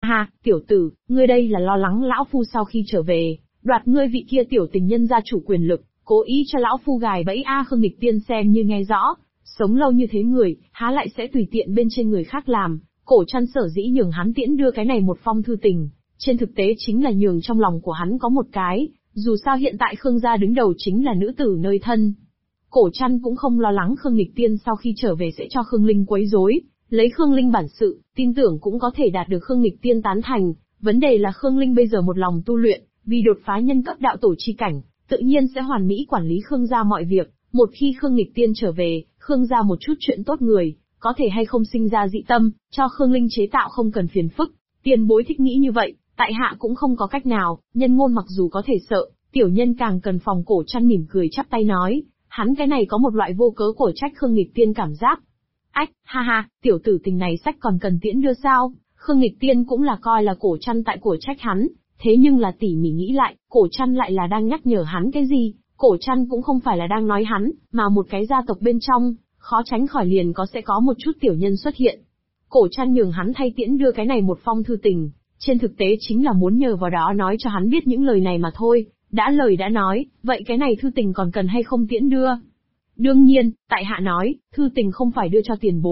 Ha, tiểu tử, ngươi đây là lo lắng lão phu sau khi trở về, đoạt ngươi vị kia tiểu tình nhân gia chủ quyền lực, cố ý cho lão phu gài bẫy a. Khương Nghịch Tiên xem như nghe rõ, sống lâu như thế người, há lại sẽ tùy tiện bên trên người khác làm. Cổ Trăn sở dĩ nhường hắn tiễn đưa cái này một phong thư tình, trên thực tế chính là nhường trong lòng của hắn có một cái, dù sao hiện tại Khương gia đứng đầu chính là nữ tử nơi thân. Cổ Trăn cũng không lo lắng Khương Nghịch Tiên sau khi trở về sẽ cho Khương Linh quấy rối, lấy Khương Linh bản sự, tin tưởng cũng có thể đạt được Khương Nghịch Tiên tán thành. Vấn đề là Khương Linh bây giờ một lòng tu luyện, vì đột phá nhân cấp đạo tổ chi cảnh, tự nhiên sẽ hoàn mỹ quản lý Khương gia mọi việc. Một khi Khương Nghịch Tiên trở về, Khương gia một chút chuyện tốt người, có thể hay không sinh ra dị tâm, cho Khương Linh chế tạo không cần phiền phức. Tiền bối thích nghĩ như vậy, tại hạ cũng không có cách nào. Nhân ngôn mặc dù có thể sợ, tiểu nhân càng cần phòng. Cổ Trăn mỉm cười chắp tay nói, hắn cái này có một loại vô cớ cổ trách Khương Nghịch Tiên cảm giác. Ách, ha ha, tiểu tử tình này sách còn cần tiễn đưa sao? Khương Nghịch Tiên cũng là coi là Cổ Trăn tại cổ trách hắn, thế nhưng là tỉ mỉ nghĩ lại, Cổ Trăn lại là đang nhắc nhở hắn cái gì? Cổ Trăn cũng không phải là đang nói hắn, mà một cái gia tộc bên trong, khó tránh khỏi liền sẽ có một chút tiểu nhân xuất hiện. Cổ Trăn nhường hắn thay tiễn đưa cái này một phong thư tình, trên thực tế chính là muốn nhờ vào đó nói cho hắn biết những lời này mà thôi. Đã lời đã nói, vậy cái này thư tình còn cần hay không tiễn đưa? Đương nhiên, tại hạ nói, thư tình không phải đưa cho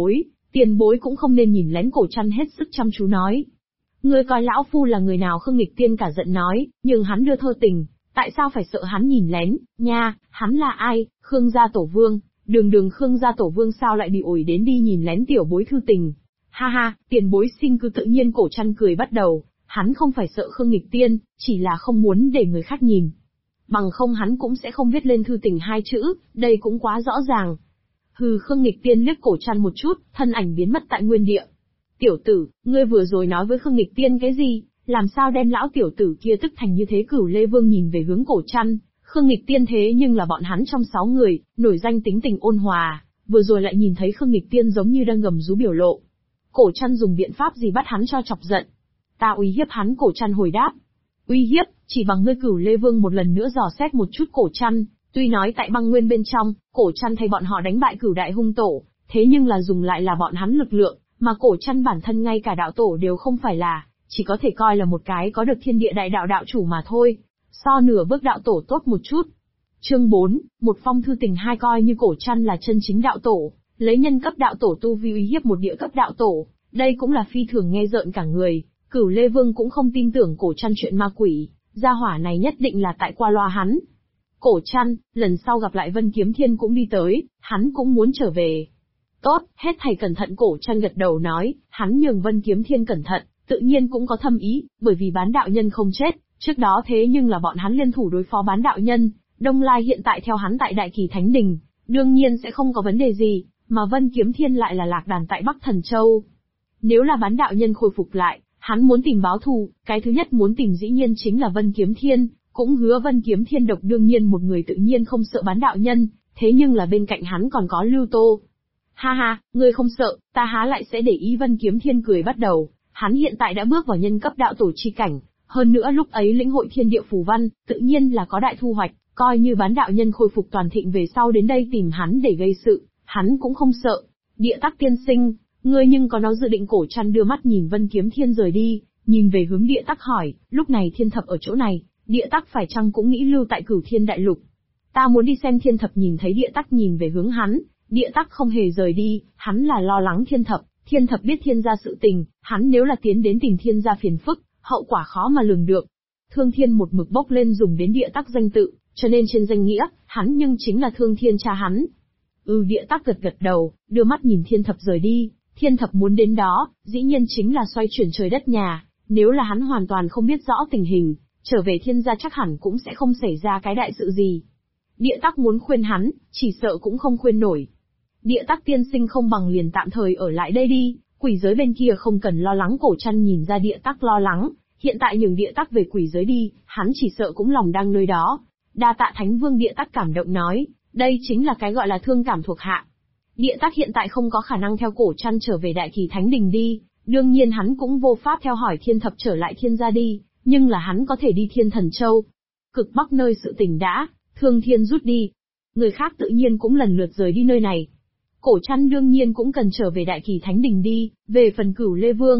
tiền bối cũng không nên nhìn lén. Cổ Trăn hết sức chăm chú nói. Ngươi coi lão phu là người nào? Khương Nghịch Tiên cả giận nói, nhưng hắn đưa thơ tình, tại sao phải sợ hắn nhìn lén, nha, hắn là ai? Khương gia tổ vương, đường Khương gia tổ vương sao lại bị ổi đến đi nhìn lén tiểu bối thư tình? Ha ha, tiền bối xin cứ tự nhiên. Cổ Trăn cười bắt đầu, hắn không phải sợ Khương Nghịch Tiên, chỉ là không muốn để người khác nhìn. Bằng không hắn cũng sẽ không viết lên thư tình hai chữ, đây cũng quá rõ ràng. Hừ. Khương Nghịch Tiên liếc Cổ Trăn một chút, thân ảnh biến mất tại nguyên địa. Tiểu tử, ngươi vừa rồi nói với Khương Nghịch Tiên cái gì? Làm sao đem lão tiểu tử kia tức thành như thế? Cửu Lê Vương nhìn về hướng Cổ Trăn, Khương Nghịch Tiên thế nhưng là bọn hắn trong 6 người, nổi danh tính tình ôn hòa, vừa rồi lại nhìn thấy Khương Nghịch Tiên giống như đang gầm rú biểu lộ. Cổ Trăn dùng biện pháp gì bắt hắn cho chọc giận? Ta uy hiếp hắn. Cổ Trăn hồi đáp. Uy hiếp, chỉ bằng ngươi? Cửu Lê Vương một lần nữa dò xét một chút Cổ Trăn, tuy nói tại băng nguyên bên trong, Cổ Trăn thay bọn họ đánh bại Cửu Đại Hung Tổ, thế nhưng là dùng lại là bọn hắn lực lượng, mà Cổ Trăn bản thân ngay cả đạo tổ đều không phải là, chỉ có thể coi là một cái có được thiên địa đại đạo đạo chủ mà thôi, so nửa bước đạo tổ tốt một chút. Chương 4, một phong thư tình hai. Coi như Cổ Trăn là chân chính đạo tổ, lấy nhân cấp đạo tổ tu vi uy hiếp một địa cấp đạo tổ, đây cũng là phi thường nghe rợn cả người. Cửu Lê Vương cũng không tin tưởng Cổ Trăn chuyện ma quỷ, gia hỏa này nhất định là tại qua loa hắn. Cổ Trăn, lần sau gặp lại Vân Kiếm Thiên cũng đi tới, hắn cũng muốn trở về. Tốt, hết thảy cẩn thận. Cổ Trăn gật đầu nói, hắn nhường Vân Kiếm Thiên cẩn thận, tự nhiên cũng có thâm ý, bởi vì bán đạo nhân không chết, trước đó thế nhưng là bọn hắn liên thủ đối phó bán đạo nhân, Đông Lai hiện tại theo hắn tại Đại Kỳ Thánh Đình, đương nhiên sẽ không có vấn đề gì, mà Vân Kiếm Thiên lại là lạc đàn tại Bắc Thần Châu. Nếu là bán đạo nhân khôi phục lại, hắn muốn tìm báo thù, cái thứ nhất muốn tìm dĩ nhiên chính là Vân Kiếm Thiên, cũng hứa Vân Kiếm Thiên độc. Đương nhiên một người tự nhiên không sợ bán đạo nhân, thế nhưng là bên cạnh hắn còn có Lưu Tô. Ha ha, ngươi không sợ, ta há lại sẽ để ý? Vân Kiếm Thiên cười bắt đầu, hắn hiện tại đã bước vào nhân cấp đạo tổ chi cảnh, hơn nữa lúc ấy lĩnh hội thiên địa phù văn, tự nhiên là có đại thu hoạch, coi như bán đạo nhân khôi phục toàn thịnh về sau đến đây tìm hắn để gây sự, hắn cũng không sợ. Địa Tắc tiên sinh, ngươi nhưng có nó dự định? Cổ Trăn đưa mắt nhìn Vân Kiếm Thiên rời đi, nhìn về hướng Địa Tắc hỏi, lúc này Thiên Thập ở chỗ này, Địa Tắc phải chăng cũng nghĩ lưu tại Cửu Thiên Đại Lục? Ta muốn đi xem. Thiên Thập nhìn thấy Địa Tắc nhìn về hướng hắn, Địa Tắc không hề rời đi, hắn là lo lắng Thiên Thập. Thiên Thập biết Thiên gia sự tình, hắn nếu là tiến đến tìm Thiên gia phiền phức, hậu quả khó mà lường được. Thương Thiên một mực bốc lên dùng đến Địa Tắc danh tự, cho nên trên danh nghĩa, hắn nhưng chính là Thương Thiên cha hắn. Địa Tắc gật gật đầu, đưa mắt nhìn Thiên Thập rời đi. Thiên Thập muốn đến đó, dĩ nhiên chính là xoay chuyển trời đất nhà, nếu là hắn hoàn toàn không biết rõ tình hình, trở về Thiên gia chắc hẳn cũng sẽ không xảy ra cái đại sự gì. Địa Tắc muốn khuyên hắn, chỉ sợ cũng không khuyên nổi. Địa Tắc tiên sinh không bằng liền tạm thời ở lại đây đi, quỷ giới bên kia không cần lo lắng. Cổ Trăn nhìn ra Địa Tắc lo lắng, hiện tại nhường Địa Tắc về quỷ giới đi, hắn chỉ sợ cũng lòng đang nơi đó. Đa tạ Thánh Vương. Địa Tắc cảm động nói, đây chính là cái gọi là thương cảm thuộc hạ. Địa Tắc hiện tại không có khả năng theo Cổ Trăn trở về Đại Kỳ Thánh Đình đi, đương nhiên hắn cũng vô pháp theo hỏi Thiên Thập trở lại Thiên gia đi, nhưng là hắn có thể đi Thiên Thần Châu. Cực Bắc nơi sự tình đã, Thương Thiên rút đi. Người khác tự nhiên cũng lần lượt rời đi nơi này. Cổ Trăn đương nhiên cũng cần trở về Đại Kỳ Thánh Đình đi, về phần Cửu Lê Vương,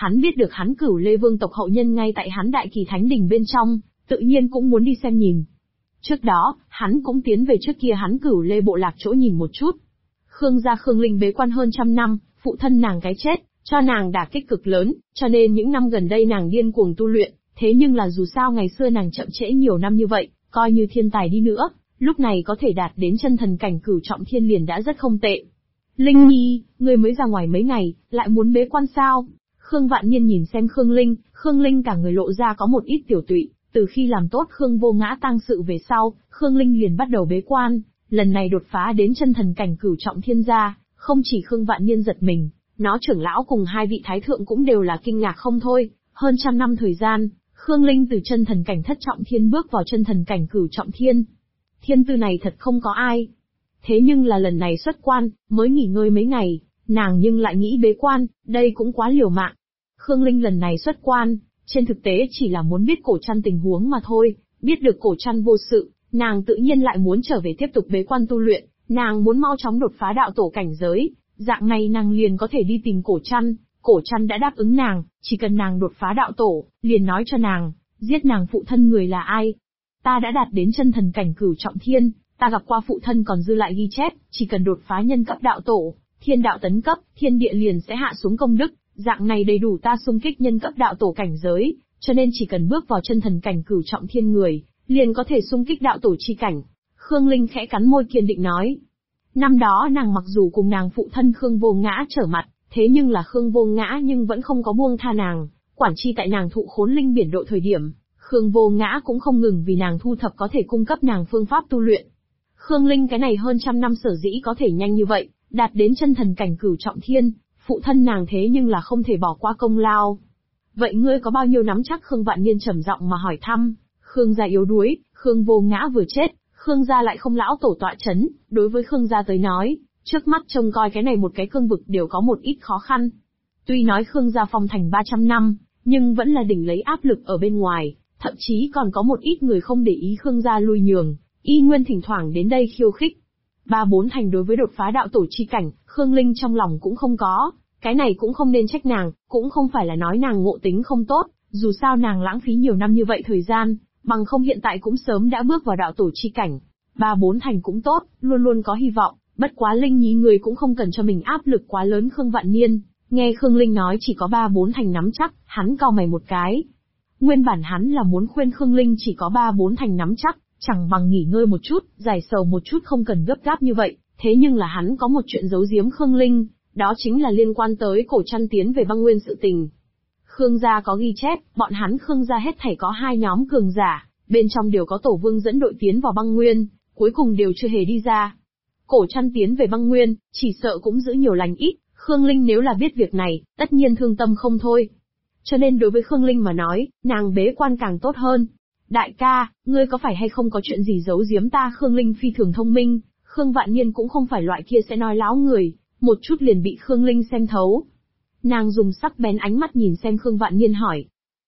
Hắn biết được hắn Cửu Lê Vương tộc hậu nhân ngay tại hắn Đại Kỳ Thánh Đình bên trong, tự nhiên cũng muốn đi xem nhìn. Trước đó, hắn cũng tiến về trước kia hắn Cửu Lê bộ lạc chỗ nhìn một chút. Khương gia Khương Linh bế quan hơn trăm năm, phụ thân nàng cái chết, cho nàng đả kích cực lớn, cho nên những năm gần đây nàng điên cuồng tu luyện, thế nhưng là dù sao ngày xưa nàng chậm trễ nhiều năm như vậy, coi như thiên tài đi nữa, lúc này có thể đạt đến chân thần cảnh cửu trọng thiên liền đã rất không tệ. Linh Nhi, ngươi mới ra ngoài mấy ngày, lại muốn bế quan sao? Khương Vạn Niên nhìn xem Khương Linh cả người lộ ra có một ít tiểu tụy, từ khi làm tốt Khương Vô Ngã tang sự về sau, Khương Linh liền bắt đầu bế quan, lần này đột phá đến chân thần cảnh cửu trọng thiên gia, không chỉ Khương Vạn Niên giật mình, nó trưởng lão cùng hai vị thái thượng cũng đều là kinh ngạc không thôi, hơn trăm năm thời gian, Khương Linh từ chân thần cảnh thất trọng thiên bước vào chân thần cảnh cửu trọng thiên. Thiên tư này thật không có ai. Thế nhưng là lần này xuất quan, mới nghỉ ngơi mấy ngày, nàng nhưng lại nghĩ bế quan, đây cũng quá liều mạng. Khương Linh lần này xuất quan, trên thực tế chỉ là muốn biết cổ trăn tình huống mà thôi, biết được cổ trăn vô sự, nàng tự nhiên lại muốn trở về tiếp tục bế quan tu luyện, nàng muốn mau chóng đột phá đạo tổ cảnh giới, dạng này nàng liền có thể đi tìm cổ trăn đã đáp ứng nàng, chỉ cần nàng đột phá đạo tổ, liền nói cho nàng, giết nàng phụ thân người là ai. Ta đã đạt đến chân thần cảnh cửu trọng thiên, ta gặp qua phụ thân còn dư lại ghi chép, chỉ cần đột phá nhân cấp đạo tổ, thiên đạo tấn cấp, thiên địa liền sẽ hạ xuống công đức, dạng này đầy đủ ta xung kích nhân cấp đạo tổ cảnh giới, cho nên chỉ cần bước vào chân thần cảnh cửu trọng thiên người, liền có thể xung kích đạo tổ chi cảnh. Khương Linh khẽ cắn môi kiên định nói. Năm đó nàng mặc dù cùng nàng phụ thân Khương Vô Ngã trở mặt, thế nhưng là Khương Vô Ngã nhưng vẫn không có buông tha nàng, quản chi tại nàng thụ khốn linh biển độ thời điểm, Khương Vô Ngã cũng không ngừng vì nàng thu thập có thể cung cấp nàng phương pháp tu luyện. Khương Linh cái này hơn trăm năm sở dĩ có thể nhanh như vậy, đạt đến chân thần cảnh cửu trọng thiên, phụ thân nàng thế nhưng là không thể bỏ qua công lao. Vậy ngươi có bao nhiêu nắm chắc? Khương Vạn Niên trầm giọng mà hỏi thăm. Khương gia yếu đuối, Khương Vô Ngã vừa chết, Khương gia lại không lão tổ tọa chấn, đối với Khương gia tới nói, trước mắt trông coi cái này một cái cương vực đều có một ít khó khăn. Tuy nói Khương gia phong thành 300 năm, nhưng vẫn là đỉnh lấy áp lực ở bên ngoài, thậm chí còn có một ít người không để ý Khương gia lui nhường, y nguyên thỉnh thoảng đến đây khiêu khích. 3-4 thành đối với đột phá đạo tổ chi cảnh, Khương Linh trong lòng cũng không có, cái này cũng không nên trách nàng, cũng không phải là nói nàng ngộ tính không tốt, dù sao nàng lãng phí nhiều năm như vậy thời gian, bằng không hiện tại cũng sớm đã bước vào đạo tổ chi cảnh. 3-4 thành cũng tốt, luôn luôn có hy vọng, bất quá Linh Nhi người cũng không cần cho mình áp lực quá lớn. Khương Vạn Niên, nghe Khương Linh nói chỉ có 3-4 thành nắm chắc, hắn cau mày một cái. Nguyên bản hắn là muốn khuyên Khương Linh chỉ có 3-4 thành nắm chắc, chẳng bằng nghỉ ngơi một chút, giải sầu một chút không cần gấp gáp như vậy, thế nhưng là hắn có một chuyện giấu giếm Khương Linh, đó chính là liên quan tới cổ trăn tiến về băng nguyên sự tình. Khương gia có ghi chép, bọn hắn Khương gia hết thảy có 2 nhóm cường giả, bên trong đều có tổ vương dẫn đội tiến vào băng nguyên, cuối cùng đều chưa hề đi ra. Cổ trăn tiến về băng nguyên, chỉ sợ cũng giữ nhiều lành ít, Khương Linh nếu là biết việc này, tất nhiên thương tâm không thôi. Cho nên đối với Khương Linh mà nói, nàng bế quan càng tốt hơn. Đại ca, ngươi có phải hay không có chuyện gì giấu giếm ta? Khương Linh phi thường thông minh, Khương Vạn Niên cũng không phải loại kia sẽ nói láo người, một chút liền bị Khương Linh xem thấu. Nàng dùng sắc bén ánh mắt nhìn xem Khương Vạn Niên hỏi.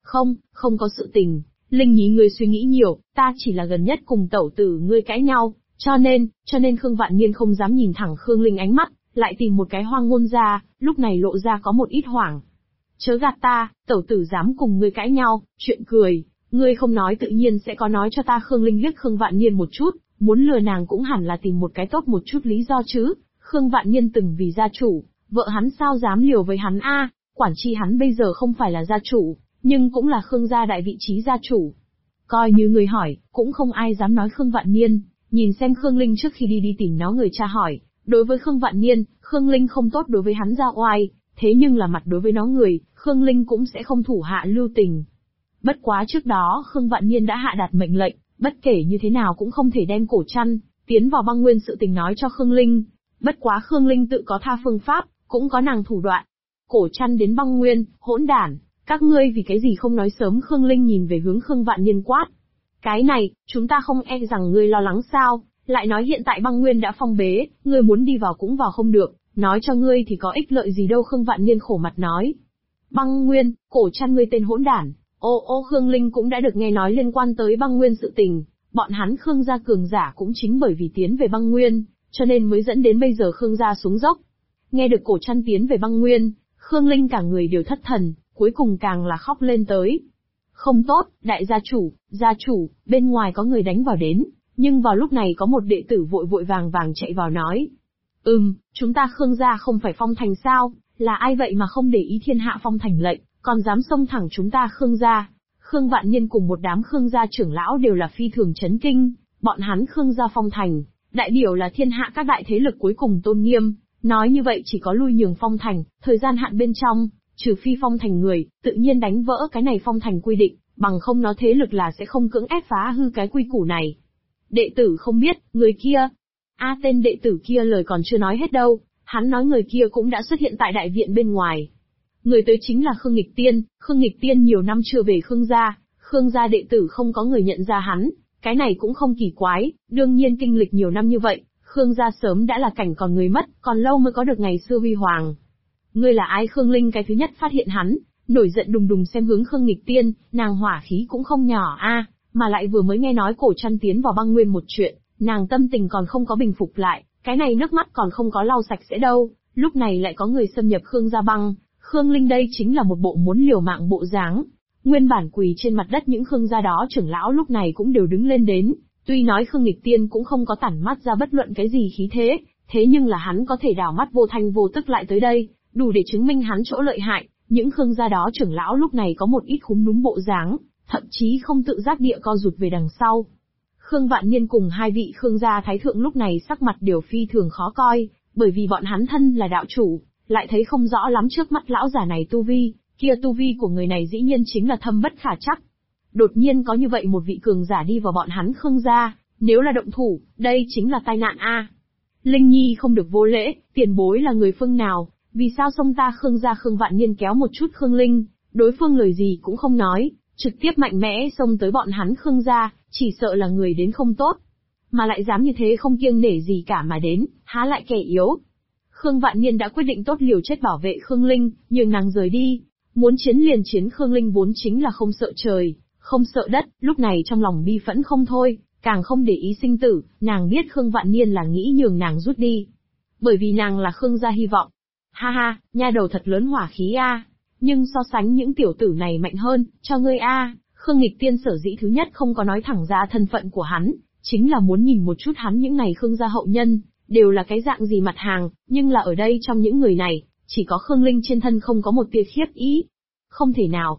Không có sự tình, Linh Nhi ngươi suy nghĩ nhiều, ta chỉ là gần nhất cùng tẩu tử ngươi cãi nhau, cho nên Khương Vạn Niên không dám nhìn thẳng Khương Linh ánh mắt, lại tìm một cái hoang ngôn ra, lúc này lộ ra có một ít hoảng. Chớ gạt ta, tẩu tử dám cùng ngươi cãi nhau, chuyện cười, ngươi không nói tự nhiên sẽ có nói cho ta. Khương Linh liếc Khương Vạn Niên một chút, muốn lừa nàng cũng hẳn là tìm một cái tốt một chút lý do chứ. Khương Vạn Niên từng vì gia chủ, vợ hắn sao dám liều với hắn a? Quản chi hắn bây giờ không phải là gia chủ, nhưng cũng là Khương gia đại vị trí gia chủ. Coi như người hỏi, cũng không ai dám nói Khương Vạn Niên, nhìn xem Khương Linh trước khi đi tìm nó người cha hỏi, đối với Khương Vạn Niên, Khương Linh không tốt đối với hắn ra oai, thế nhưng là mặt đối với nó người, Khương Linh cũng sẽ không thủ hạ lưu tình. Bất quá trước đó Khương Vạn Niên đã hạ đạt mệnh lệnh, bất kể như thế nào cũng không thể đem cổ trăn tiến vào băng nguyên sự tình nói cho Khương Linh. Bất quá Khương Linh tự có tha phương pháp, cũng có nàng thủ đoạn. Cổ trăn đến băng nguyên, hỗn đản, các ngươi vì cái gì không nói sớm? Khương Linh nhìn về hướng Khương Vạn Niên quát. Cái này, chúng ta không e rằng ngươi lo lắng sao? Lại nói hiện tại băng nguyên đã phong bế, ngươi muốn đi vào cũng vào không được, nói cho ngươi thì có ích lợi gì đâu? Khương Vạn Niên khổ mặt nói. Băng nguyên, cổ trăn ngươi tên hỗn đản. Khương Linh cũng đã được nghe nói liên quan tới băng nguyên sự tình, bọn hắn Khương gia cường giả cũng chính bởi vì tiến về băng nguyên, cho nên mới dẫn đến bây giờ Khương gia xuống dốc. Nghe được cổ trăn tiến về băng nguyên, Khương Linh cả người đều thất thần, cuối cùng càng là khóc lên tới. Không tốt, đại gia chủ, bên ngoài có người đánh vào đến, nhưng vào lúc này có một đệ tử vội vội vàng vàng chạy vào nói. Chúng ta Khương gia không phải phong thành sao, là ai vậy mà không để ý thiên hạ phong thành lệnh, còn dám xông thẳng chúng ta Khương gia. Khương Vạn Niên cùng một đám Khương gia trưởng lão đều là phi thường chấn kinh, bọn hắn Khương gia phong thành, đại biểu là thiên hạ các đại thế lực cuối cùng tôn nghiêm, nói như vậy chỉ có lui nhường phong thành, thời gian hạn bên trong, trừ phi phong thành người, tự nhiên đánh vỡ cái này phong thành quy định, bằng không nó thế lực là sẽ không cưỡng ép phá hư cái quy củ này. Đệ tử không biết, người kia. Tên đệ tử kia lời còn chưa nói hết đâu, hắn nói người kia cũng đã xuất hiện tại đại viện bên ngoài. Người tới chính là Khương Nghịch Tiên nhiều năm chưa về Khương gia đệ tử không có người nhận ra hắn, cái này cũng không kỳ quái, đương nhiên kinh lịch nhiều năm như vậy, Khương gia sớm đã là cảnh còn người mất, còn lâu mới có được ngày xưa huy hoàng. Ngươi là ai? Khương Linh cái thứ nhất phát hiện hắn, nổi giận đùng đùng xem hướng Khương Nghịch Tiên, nàng hỏa khí cũng không nhỏ mà lại vừa mới nghe nói Cổ Trăn tiến vào băng nguyên một chuyện, nàng tâm tình còn không có bình phục lại, cái này nước mắt còn không có lau sạch sẽ đâu, lúc này lại có người xâm nhập Khương gia băng, Khương Linh đây chính là một bộ muốn liều mạng bộ dáng. Nguyên bản quỳ trên mặt đất những Khương gia đó trưởng lão lúc này cũng đều đứng lên đến, tuy nói Khương Nghịch Tiên cũng không có tản mắt ra bất luận cái gì khí thế nhưng là hắn có thể đảo mắt vô thanh vô tức lại tới đây, đủ để chứng minh hắn chỗ lợi hại. Những Khương gia đó trưởng lão lúc này có một ít khúm núm bộ dáng, thậm chí không tự giác địa co rụt về đằng sau. Khương Vạn Niên cùng hai vị Khương gia thái thượng lúc này sắc mặt đều phi thường khó coi, bởi vì bọn hắn thân là đạo chủ, lại thấy không rõ lắm trước mắt lão giả này tu vi, kia tu vi của người này dĩ nhiên chính là thâm bất khả trắc. Đột nhiên có như vậy một vị cường giả đi vào bọn hắn Khương gia, nếu là động thủ, đây chính là tai nạn Linh Nhi không được vô lễ, tiền bối là người phương nào, vì sao xông ta Khương gia? Khương Vạn Niên kéo một chút Khương Linh, đối phương lời gì cũng không nói, trực tiếp mạnh mẽ xông tới bọn hắn Khương gia, chỉ sợ là người đến không tốt, mà lại dám như thế không kiêng nể gì cả mà đến, há lại kẻ yếu. Khương Vạn Niên đã quyết định tốt liều chết bảo vệ Khương Linh, nhường nàng rời đi, muốn chiến liền chiến. Khương Linh vốn chính là không sợ trời, không sợ đất, lúc này trong lòng bi phẫn không thôi, càng không để ý sinh tử, nàng biết Khương Vạn Niên là nghĩ nhường nàng rút đi, bởi vì nàng là Khương gia hy vọng. Ha ha, nha đầu thật lớn hỏa khí nhưng so sánh những tiểu tử này mạnh hơn, cho ngươi Khương Nghịch Tiên sở dĩ thứ nhất không có nói thẳng ra thân phận của hắn, chính là muốn nhìn một chút hắn những này Khương gia hậu nhân, đều là cái dạng gì mặt hàng, nhưng là ở đây trong những người này, chỉ có Khương Linh trên thân không có một tia khiếp ý. Không thể nào.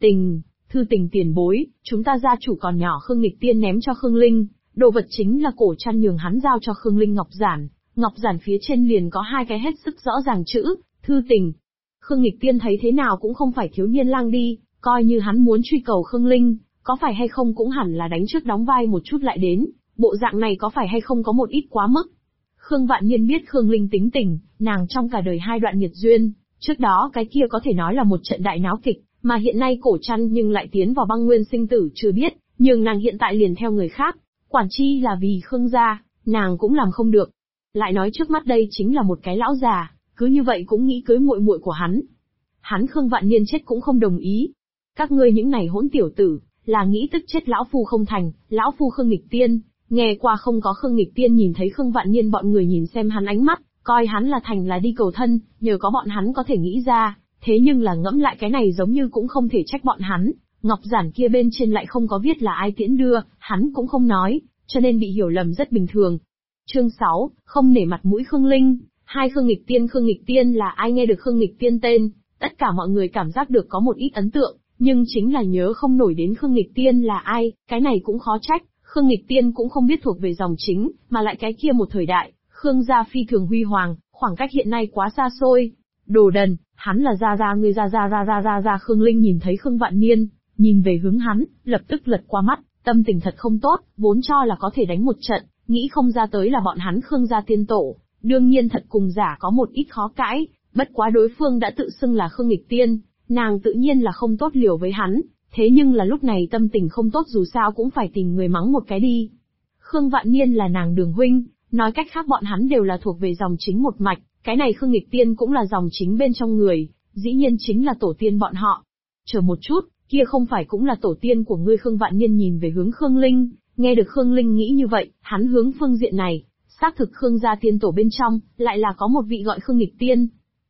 Thư tình tiền bối, chúng ta gia chủ còn nhỏ. Khương Nghịch Tiên ném cho Khương Linh, đồ vật chính là Cổ Trăn nhường hắn giao cho Khương Linh ngọc giản phía trên liền có hai cái hết sức rõ ràng chữ, thư tình. Khương Nghịch Tiên thấy thế nào cũng không phải thiếu niên lang đi, coi như hắn muốn truy cầu Khương Linh, có phải hay không cũng hẳn là đánh trước đóng vai một chút lại đến, bộ dạng này có phải hay không có một ít quá mức. Khương Vạn Niên biết Khương Linh tính tình, nàng trong cả đời hai đoạn nghiệt duyên, trước đó cái kia có thể nói là một trận đại náo kịch, mà hiện nay Cổ Trăn nhưng lại tiến vào băng nguyên sinh tử chưa biết, nhưng nàng hiện tại liền theo người khác, quản chi là vì Khương gia, nàng cũng làm không được. Lại nói trước mắt đây chính là một cái lão già, cứ như vậy cũng nghĩ cưới muội muội của hắn. Hắn Khương Vạn Niên chết cũng không đồng ý. Các ngươi những này hỗn tiểu tử, là nghĩ tức chết lão phu không thành, lão phu Khương Nghịch Tiên, nghe qua không có. Khương Nghịch Tiên nhìn thấy Khương Vạn Niên bọn người nhìn xem hắn ánh mắt, coi hắn là thành là đi cầu thân, nhờ có bọn hắn có thể nghĩ ra, thế nhưng là ngẫm lại cái này giống như cũng không thể trách bọn hắn, ngọc giản kia bên trên lại không có viết là ai tiễn đưa, hắn cũng không nói, cho nên bị hiểu lầm rất bình thường. Chương 6, không nể mặt mũi Khương Linh. Hai Khương Nghịch Tiên là ai? Nghe được Khương Nghịch Tiên tên, tất cả mọi người cảm giác được có một ít ấn tượng, nhưng chính là nhớ không nổi đến Khương Nghịch Tiên là ai, cái này cũng khó trách, Khương Nghịch Tiên cũng không biết thuộc về dòng chính, mà lại cái kia một thời đại, Khương gia phi thường huy hoàng, khoảng cách hiện nay quá xa xôi. Đồ đần, hắn là gia ngươi ra. Khương Linh nhìn thấy Khương Vạn Niên, nhìn về hướng hắn, lập tức lật qua mắt, tâm tình thật không tốt, vốn cho là có thể đánh một trận, nghĩ không ra tới là bọn hắn Khương gia tiên tổ, đương nhiên thật cùng giả có một ít khó cãi, bất quá đối phương đã tự xưng là Khương Nghịch Tiên, nàng tự nhiên là không tốt liều với hắn, thế nhưng là lúc này tâm tình không tốt dù sao cũng phải tìm người mắng một cái đi. Khương Vạn Niên là nàng đường huynh, nói cách khác bọn hắn đều là thuộc về dòng chính một mạch, cái này Khương Nghịch Tiên cũng là dòng chính bên trong người, dĩ nhiên chính là tổ tiên bọn họ. Chờ một chút, kia không phải cũng là tổ tiên của ngươi? Khương Vạn Niên nhìn về hướng Khương Linh, nghe được Khương Linh nghĩ như vậy, hắn hướng phương diện này, xác thực Khương gia tiên tổ bên trong, lại là có một vị gọi Khương Nghịch Tiên.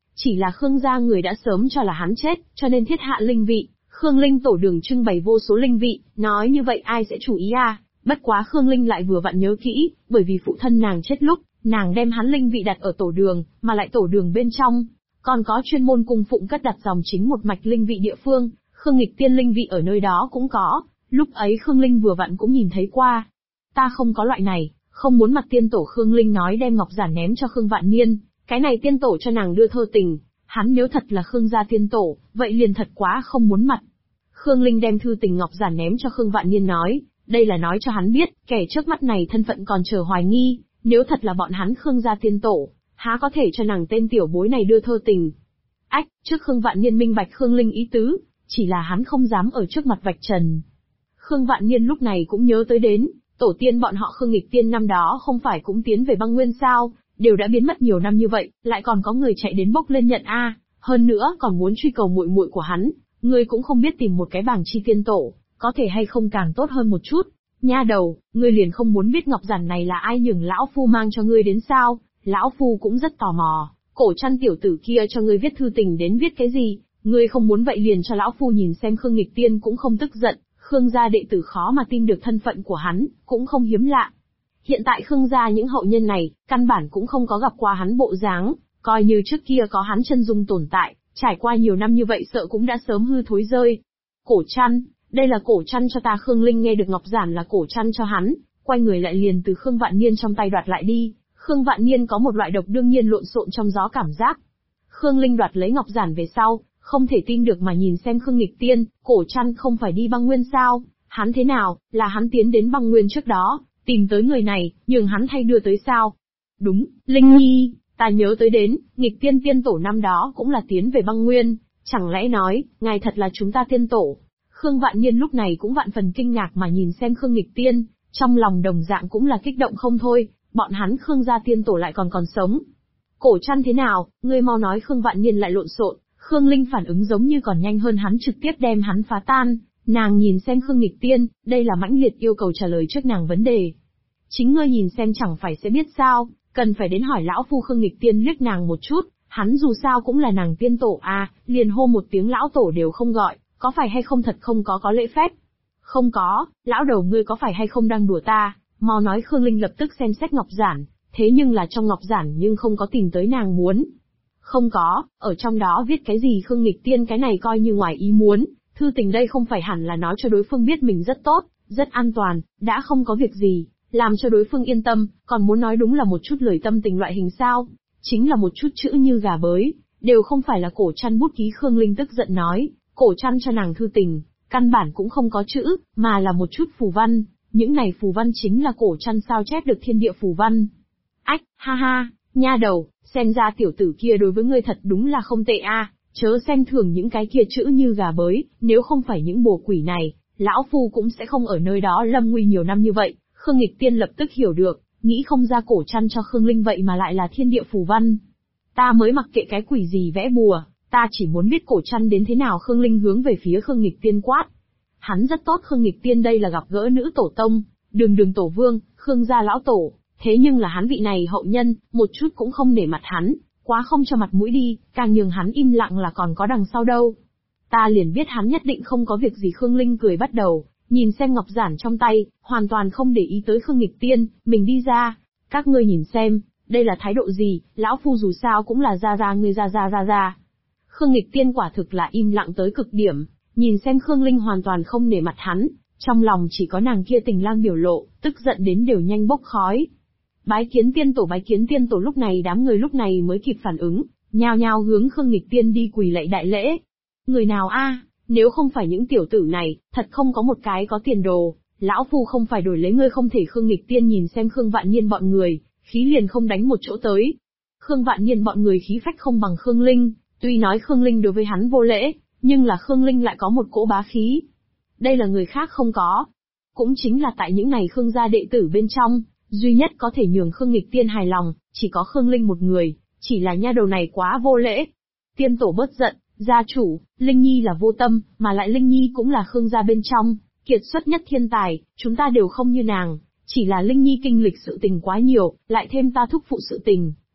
Chỉ là Khương gia người đã sớm cho là hắn chết, cho nên thiết hạ linh vị. Khương Linh tổ đường trưng bày vô số linh vị, nói như vậy ai sẽ chú ý à? Bất quá Khương Linh lại vừa vặn nhớ kỹ, bởi vì phụ thân nàng chết lúc, nàng đem hắn linh vị đặt ở tổ đường, mà lại tổ đường bên trong còn có chuyên môn cung phụng cất đặt dòng chính một mạch linh vị địa phương, Khương Nghịch Tiên linh vị ở nơi đó cũng có, lúc ấy Khương Linh vừa vặn cũng nhìn thấy qua. Ta không có loại này, không muốn mặt tiên tổ. Khương Linh nói đem ngọc giản ném cho Khương Vạn Niên, cái này tiên tổ cho nàng đưa thơ tình, hắn nếu thật là Khương gia tiên tổ, vậy liền thật quá không muốn mặt. Khương Linh đem thư tình ngọc giản ném cho Khương Vạn Niên nói, đây là nói cho hắn biết, kẻ trước mắt này thân phận còn chờ hoài nghi, nếu thật là bọn hắn Khương gia tiên tổ, há có thể cho nàng tên tiểu bối này đưa thơ tình. Ách, trước Khương Vạn Niên minh bạch Khương Linh ý tứ, chỉ là hắn không dám ở trước mặt vạch trần. Khương Vạn Niên lúc này cũng nhớ tới đến, tổ tiên bọn họ Khương Nghịch Tiên năm đó không phải cũng tiến về băng nguyên sao, đều đã biến mất nhiều năm như vậy, lại còn có người chạy đến bốc lên nhận a, hơn nữa còn muốn truy cầu muội muội của hắn, ngươi cũng không biết tìm một cái bảng chi tiên tổ, có thể hay không càng tốt hơn một chút. Nha đầu, ngươi liền không muốn biết ngọc giản này là ai nhường lão phu mang cho ngươi đến sao? Lão phu cũng rất tò mò, cổ chăn tiểu tử kia cho ngươi viết thư tình đến viết cái gì, ngươi không muốn vậy liền cho lão phu nhìn xem. Khương Nghịch Tiên cũng không tức giận, Khương gia đệ tử khó mà tin được thân phận của hắn, cũng không hiếm lạ. Hiện tại Khương gia những hậu nhân này, căn bản cũng không có gặp qua hắn bộ dáng, coi như trước kia có hắn chân dung tồn tại, trải qua nhiều năm như vậy sợ cũng đã sớm hư thối rơi. Cổ chăn, đây là cổ chăn cho ta. Khương Linh nghe được ngọc giản là cổ chăn cho hắn, quay người lại liền từ Khương Vạn Niên trong tay đoạt lại đi. Khương Vạn Niên có một loại độc đương nhiên lộn xộn trong gió cảm giác. Khương Linh đoạt lấy ngọc giản về sau, không thể tin được mà nhìn xem Khương Nghịch Tiên, cổ chăn không phải đi băng nguyên sao, hắn thế nào, là hắn tiến đến băng nguyên trước đó, tìm tới người này, nhường hắn thay đưa tới sao? Đúng, Linh Nhi, ta nhớ tới đến, Nghịch Tiên tiên tổ năm đó cũng là tiến về băng nguyên, chẳng lẽ nói, ngài thật là chúng ta tiên tổ? Khương Vạn Niên lúc này cũng vạn phần kinh ngạc mà nhìn xem Khương Nghịch Tiên, trong lòng đồng dạng cũng là kích động không thôi, bọn hắn Khương gia tiên tổ lại còn sống. Cổ chăn thế nào, ngươi mau nói. Khương Vạn Niên lại lộn xộn. Khương Linh phản ứng giống như còn nhanh hơn hắn, trực tiếp đem hắn phá tan. Nàng nhìn xem Khương Nghịch Tiên, đây là mãnh liệt yêu cầu trả lời trước nàng vấn đề. Chính ngươi nhìn xem chẳng phải sẽ biết sao, cần phải đến hỏi lão phu. Khương Nghịch Tiên liếc nàng một chút, hắn dù sao cũng là nàng tiên tổ à, liền hô một tiếng lão tổ đều không gọi, có phải hay không thật không có lễ phép? Không có, lão đầu ngươi có phải hay không đang đùa ta, mau nói. Khương Linh lập tức xem xét ngọc giản, thế nhưng là trong ngọc giản nhưng không có tìm tới nàng muốn. Không có, ở trong đó viết cái gì? Khương Nghịch Tiên cái này coi như ngoài ý muốn, thư tình đây không phải hẳn là nói cho đối phương biết mình rất tốt, rất an toàn, đã không có việc gì, làm cho đối phương yên tâm, còn muốn nói đúng là một chút lời tâm tình loại hình sao? Chính là một chút chữ như gà bới, đều không phải là cổ chăn bút ký. Khương Linh tức giận nói, cổ chăn cho nàng thư tình, căn bản cũng không có chữ, mà là một chút phù văn, những này phù văn chính là cổ chăn sao chép được thiên địa phù văn. Ách, ha ha, nha đầu, xem ra tiểu tử kia đối với ngươi thật đúng là không tệ a, chớ xem thường những cái kia chữ như gà bới, nếu không phải những bồ quỷ này, lão phu cũng sẽ không ở nơi đó lâm nguy nhiều năm như vậy. Khương Nghịch Tiên lập tức hiểu được, nghĩ không ra cổ chăn cho Khương Linh vậy mà lại là thiên địa phù văn. Ta mới mặc kệ cái quỷ gì vẽ bùa, ta chỉ muốn biết cổ chăn đến thế nào. Khương Linh hướng về phía Khương Nghịch Tiên quát. Hắn rất tốt. Khương Nghịch Tiên đây là gặp gỡ nữ tổ tông, đường tổ vương, Khương gia lão tổ, thế nhưng là hắn vị này hậu nhân, một chút cũng không nể mặt hắn, quá không cho mặt mũi đi, càng nhường hắn im lặng là còn có đằng sau đâu. Ta liền biết hắn nhất định không có việc gì. Khương Linh cười bắt đầu, nhìn xem ngọc giản trong tay, hoàn toàn không để ý tới Khương Nghịch Tiên, mình đi ra. Các ngươi nhìn xem, đây là thái độ gì, lão phu dù sao cũng là ra ngươi ra. Khương Nghịch Tiên quả thực là im lặng tới cực điểm, nhìn xem Khương Linh hoàn toàn không nể mặt hắn, trong lòng chỉ có nàng kia tình lang biểu lộ, tức giận đến đều nhanh bốc khói. Bái kiến tiên tổ, bái kiến tiên tổ. Lúc này đám người lúc này mới kịp phản ứng, nhao nhao hướng Khương Nghịch Tiên đi quỳ lạy đại lễ. Người nào a? Nếu không phải những tiểu tử này, thật không có một cái có tiền đồ, lão phu không phải đổi lấy ngươi không thể. Khương Nghịch Tiên nhìn xem Khương Vạn Niên bọn người, khí liền không đánh một chỗ tới. Khương Vạn Niên bọn người khí phách không bằng Khương Linh, tuy nói Khương Linh đối với hắn vô lễ, nhưng là Khương Linh lại có một cỗ bá khí. Đây là người khác không có. Cũng chính là tại những này Khương gia đệ tử bên trong, duy nhất có thể nhường Khương Nghịch Tiên hài lòng, chỉ có Khương Linh một người, chỉ là nha đầu này quá vô lễ. Tiên tổ bớt giận, gia chủ, Linh Nhi là vô tâm, mà lại Linh Nhi cũng là Khương gia bên trong, kiệt xuất nhất thiên tài, chúng ta đều không như nàng, chỉ là Linh Nhi kinh lịch sự tình quá nhiều, lại thêm ta thúc phụ sự tình,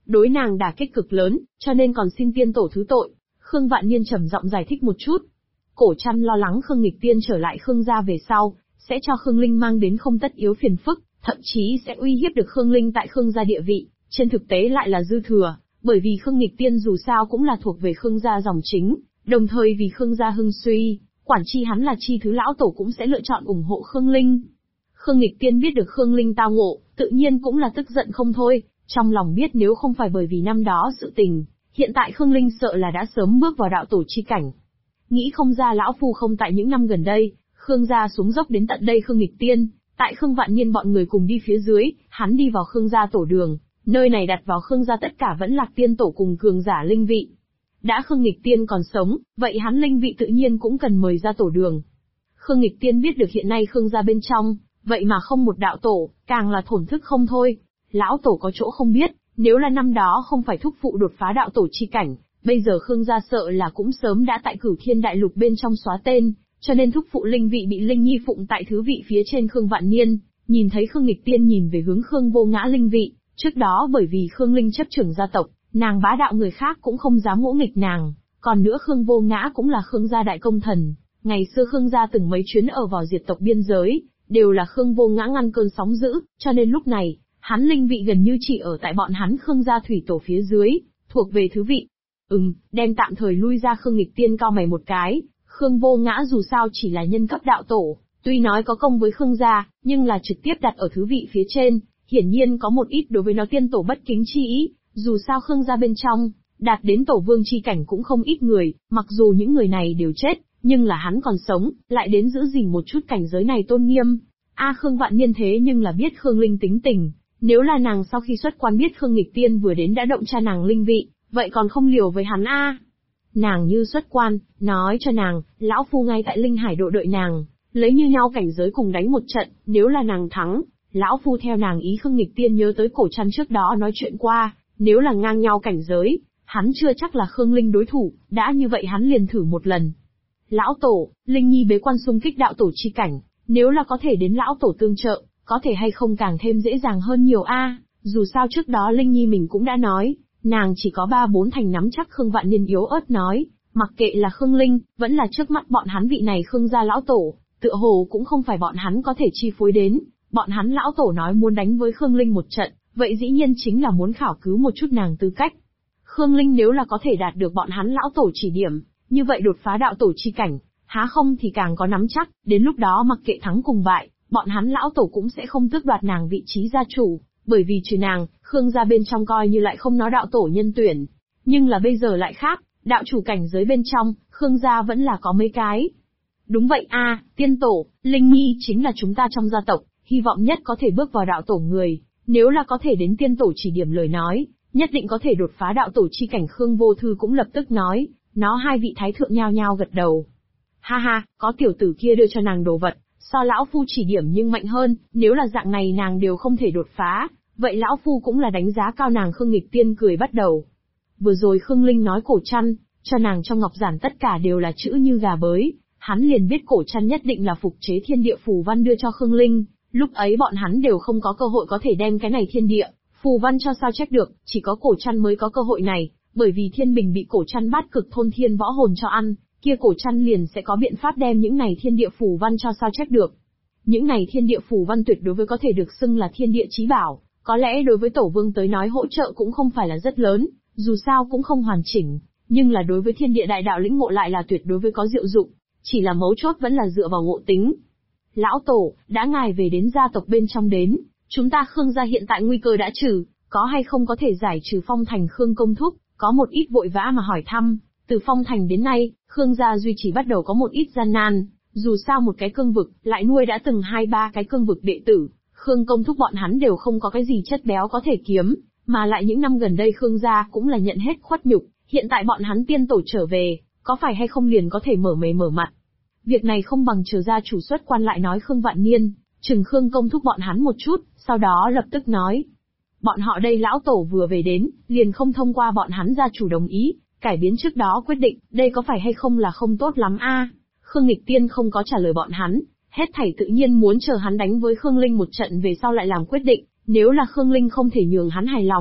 đối nàng đả kích cực lớn, cho nên còn xin tiên tổ thứ tội. Khương Vạn Niên trầm giọng giải thích một chút. Cổ Trăn lo lắng Khương Nghịch Tiên trở lại Khương gia về sau, sẽ cho Khương Linh mang đến không tất yếu phiền phức, thậm chí sẽ uy hiếp được Khương Linh tại Khương gia địa vị, trên thực tế lại là dư thừa, bởi vì Khương Nghịch Tiên dù sao cũng là thuộc về Khương gia dòng chính, đồng thời vì Khương gia hưng suy, quản chi hắn là chi thứ lão tổ cũng sẽ lựa chọn ủng hộ Khương Linh. Khương Nghịch Tiên biết được Khương Linh tao ngộ, tự nhiên cũng là tức giận không thôi, trong lòng biết nếu không phải bởi vì năm đó sự tình, hiện tại Khương Linh sợ là đã sớm bước vào đạo tổ chi cảnh. Nghĩ không ra lão phu không tại những năm gần đây, Khương gia xuống dốc đến tận đây Khương Nghịch Tiên, tại Khương Vạn Niên bọn người cùng đi phía dưới, hắn đi vào Khương gia tổ đường, nơi này đặt vào Khương gia tất cả vẫn lạc tiên tổ cùng cường giả linh vị. Đã Khương Nghịch Tiên còn sống, vậy hắn linh vị tự nhiên cũng cần mời ra tổ đường. Khương Nghịch Tiên biết được hiện nay Khương gia bên trong, vậy mà không một đạo tổ, càng là thổn thức không thôi. Lão tổ có chỗ không biết, nếu là năm đó không phải thúc phụ đột phá đạo tổ chi cảnh, bây giờ Khương gia sợ là cũng sớm đã tại Cửu Thiên Đại Lục bên trong xóa tên, cho nên thúc phụ linh vị bị Linh Nhi phụng tại thứ vị phía trên Khương Vạn Niên, nhìn thấy Khương Nghịch Tiên nhìn về hướng Khương Vô Ngã linh vị, trước đó bởi vì Khương Linh chấp trưởng gia tộc, nàng bá đạo người khác cũng không dám ngỗ nghịch nàng, còn nữa Khương Vô Ngã cũng là Khương gia đại công thần, ngày xưa Khương gia từng mấy chuyến ở vào diệt tộc biên giới, đều là Khương Vô Ngã ngăn cơn sóng dữ, cho nên lúc này, hắn linh vị gần như chỉ ở tại bọn hắn Khương gia thủy tổ phía dưới, thuộc về thứ vị. Đem tạm thời lui ra Khương Nghịch Tiên cao mày một cái, Khương Vô Ngã dù sao chỉ là nhân cấp đạo tổ, tuy nói có công với Khương gia, nhưng là trực tiếp đặt ở thứ vị phía trên, hiển nhiên có một ít đối với nó tiên tổ bất kính chi ý, dù sao Khương gia bên trong, đạt đến tổ vương chi cảnh cũng không ít người, mặc dù những người này đều chết, nhưng là hắn còn sống, lại đến giữ gìn một chút cảnh giới này tôn nghiêm. Khương Vạn Niên thế nhưng là biết Khương Linh tính tình, nếu là nàng sau khi xuất quan biết Khương Nghịch Tiên vừa đến đã động cha nàng linh vị, vậy còn không liều với hắn Nàng như xuất quan, nói cho nàng, lão phu ngay tại Linh Hải độ đợi nàng, lấy như nhau cảnh giới cùng đánh một trận, nếu là nàng thắng, lão phu theo nàng ý. Khương Nghịch Tiên nhớ tới Cổ Trăn trước đó nói chuyện qua, nếu là ngang nhau cảnh giới, hắn chưa chắc là Khương Linh đối thủ, đã như vậy hắn liền thử một lần. Lão tổ, Linh Nhi bế quan xung kích đạo tổ chi cảnh, nếu là có thể đến lão tổ tương trợ, có thể hay không càng thêm dễ dàng hơn nhiều dù sao trước đó Linh Nhi mình cũng đã nói, nàng chỉ có 3-4 thành nắm chắc. Khương Vạn Niên yếu ớt nói, mặc kệ là Khương Linh, vẫn là trước mắt bọn hắn vị này Khương gia lão tổ, tựa hồ cũng không phải bọn hắn có thể chi phối đến, bọn hắn lão tổ nói muốn đánh với Khương Linh một trận, vậy dĩ nhiên chính là muốn khảo cứu một chút nàng tư cách. Khương Linh nếu là có thể đạt được bọn hắn lão tổ chỉ điểm, như vậy đột phá đạo tổ chi cảnh, há không thì càng có nắm chắc, đến lúc đó mặc kệ thắng cùng bại, bọn hắn lão tổ cũng sẽ không tước đoạt nàng vị trí gia chủ, bởi vì trừ nàng, Khương gia bên trong coi như lại không nói đạo tổ nhân tuyển. Nhưng là bây giờ lại khác, đạo chủ cảnh giới bên trong, Khương gia vẫn là có mấy cái. Đúng vậy tiên tổ, Linh Nhi chính là chúng ta trong gia tộc, hy vọng nhất có thể bước vào đạo tổ người, nếu là có thể đến tiên tổ chỉ điểm lời nói, nhất định có thể đột phá đạo tổ chi cảnh. Khương Vô Thư cũng lập tức nói, hai vị thái thượng nhao nhao gật đầu. Ha, có tiểu tử kia đưa cho nàng đồ vật, so lão phu chỉ điểm nhưng mạnh hơn, nếu là dạng này nàng đều không thể đột phá, vậy lão phu cũng là đánh giá cao nàng. Khương Nghịch Tiên cười bắt đầu. Vừa rồi Khương Linh nói Cổ Trăn, cho nàng trong ngọc giản tất cả đều là chữ như gà bới, hắn liền biết Cổ Trăn nhất định là phục chế thiên địa phù văn đưa cho Khương Linh, lúc ấy bọn hắn đều không có cơ hội có thể đem cái này thiên địa phù văn cho sao chép được, chỉ có Cổ Trăn mới có cơ hội này, bởi vì Thiên Bình bị Cổ Trăn bát cực thôn thiên võ hồn cho ăn, kia Cổ Trăn liền sẽ có biện pháp đem những này thiên địa phù văn cho sao chép được. Những này thiên địa phù văn tuyệt đối với có thể được xưng là thiên địa chí bảo, có lẽ đối với tổ vương tới nói hỗ trợ cũng không phải là rất lớn, dù sao cũng không hoàn chỉnh, nhưng là đối với thiên địa đại đạo lĩnh ngộ lại là tuyệt đối với có diệu dụng, chỉ là mấu chốt vẫn là dựa vào ngộ tính. Lão tổ, đã ngài về đến gia tộc bên trong đến, chúng ta Khương gia hiện tại nguy cơ đã trừ, có hay không có thể giải trừ Phong Thành? Khương công thúc có một ít vội vã mà hỏi thăm, từ Phong Thành đến nay, Khương gia duy trì bắt đầu có một ít gian nan, dù sao một cái cương vực lại nuôi đã từng 2-3 cái cương vực đệ tử, Khương công thúc bọn hắn đều không có cái gì chất béo có thể kiếm, mà lại những năm gần đây Khương gia cũng là nhận hết khuất nhục, hiện tại bọn hắn tiên tổ trở về, có phải hay không liền có thể mở mày mở mặt. Việc này không bằng chờ gia chủ xuất quan lại nói. Khương Vạn Niên chừng Khương công thúc bọn hắn một chút, sau đó lập tức nói, bọn họ đây lão tổ vừa về đến, liền không thông qua bọn hắn gia chủ đồng ý, cải biến trước đó quyết định, đây có phải hay không là không tốt lắm Khương Nghịch Tiên không có trả lời bọn hắn, hết thảy tự nhiên muốn chờ hắn đánh với Khương Linh một trận về sau lại làm quyết định, nếu là Khương Linh không thể nhường hắn hài lòng,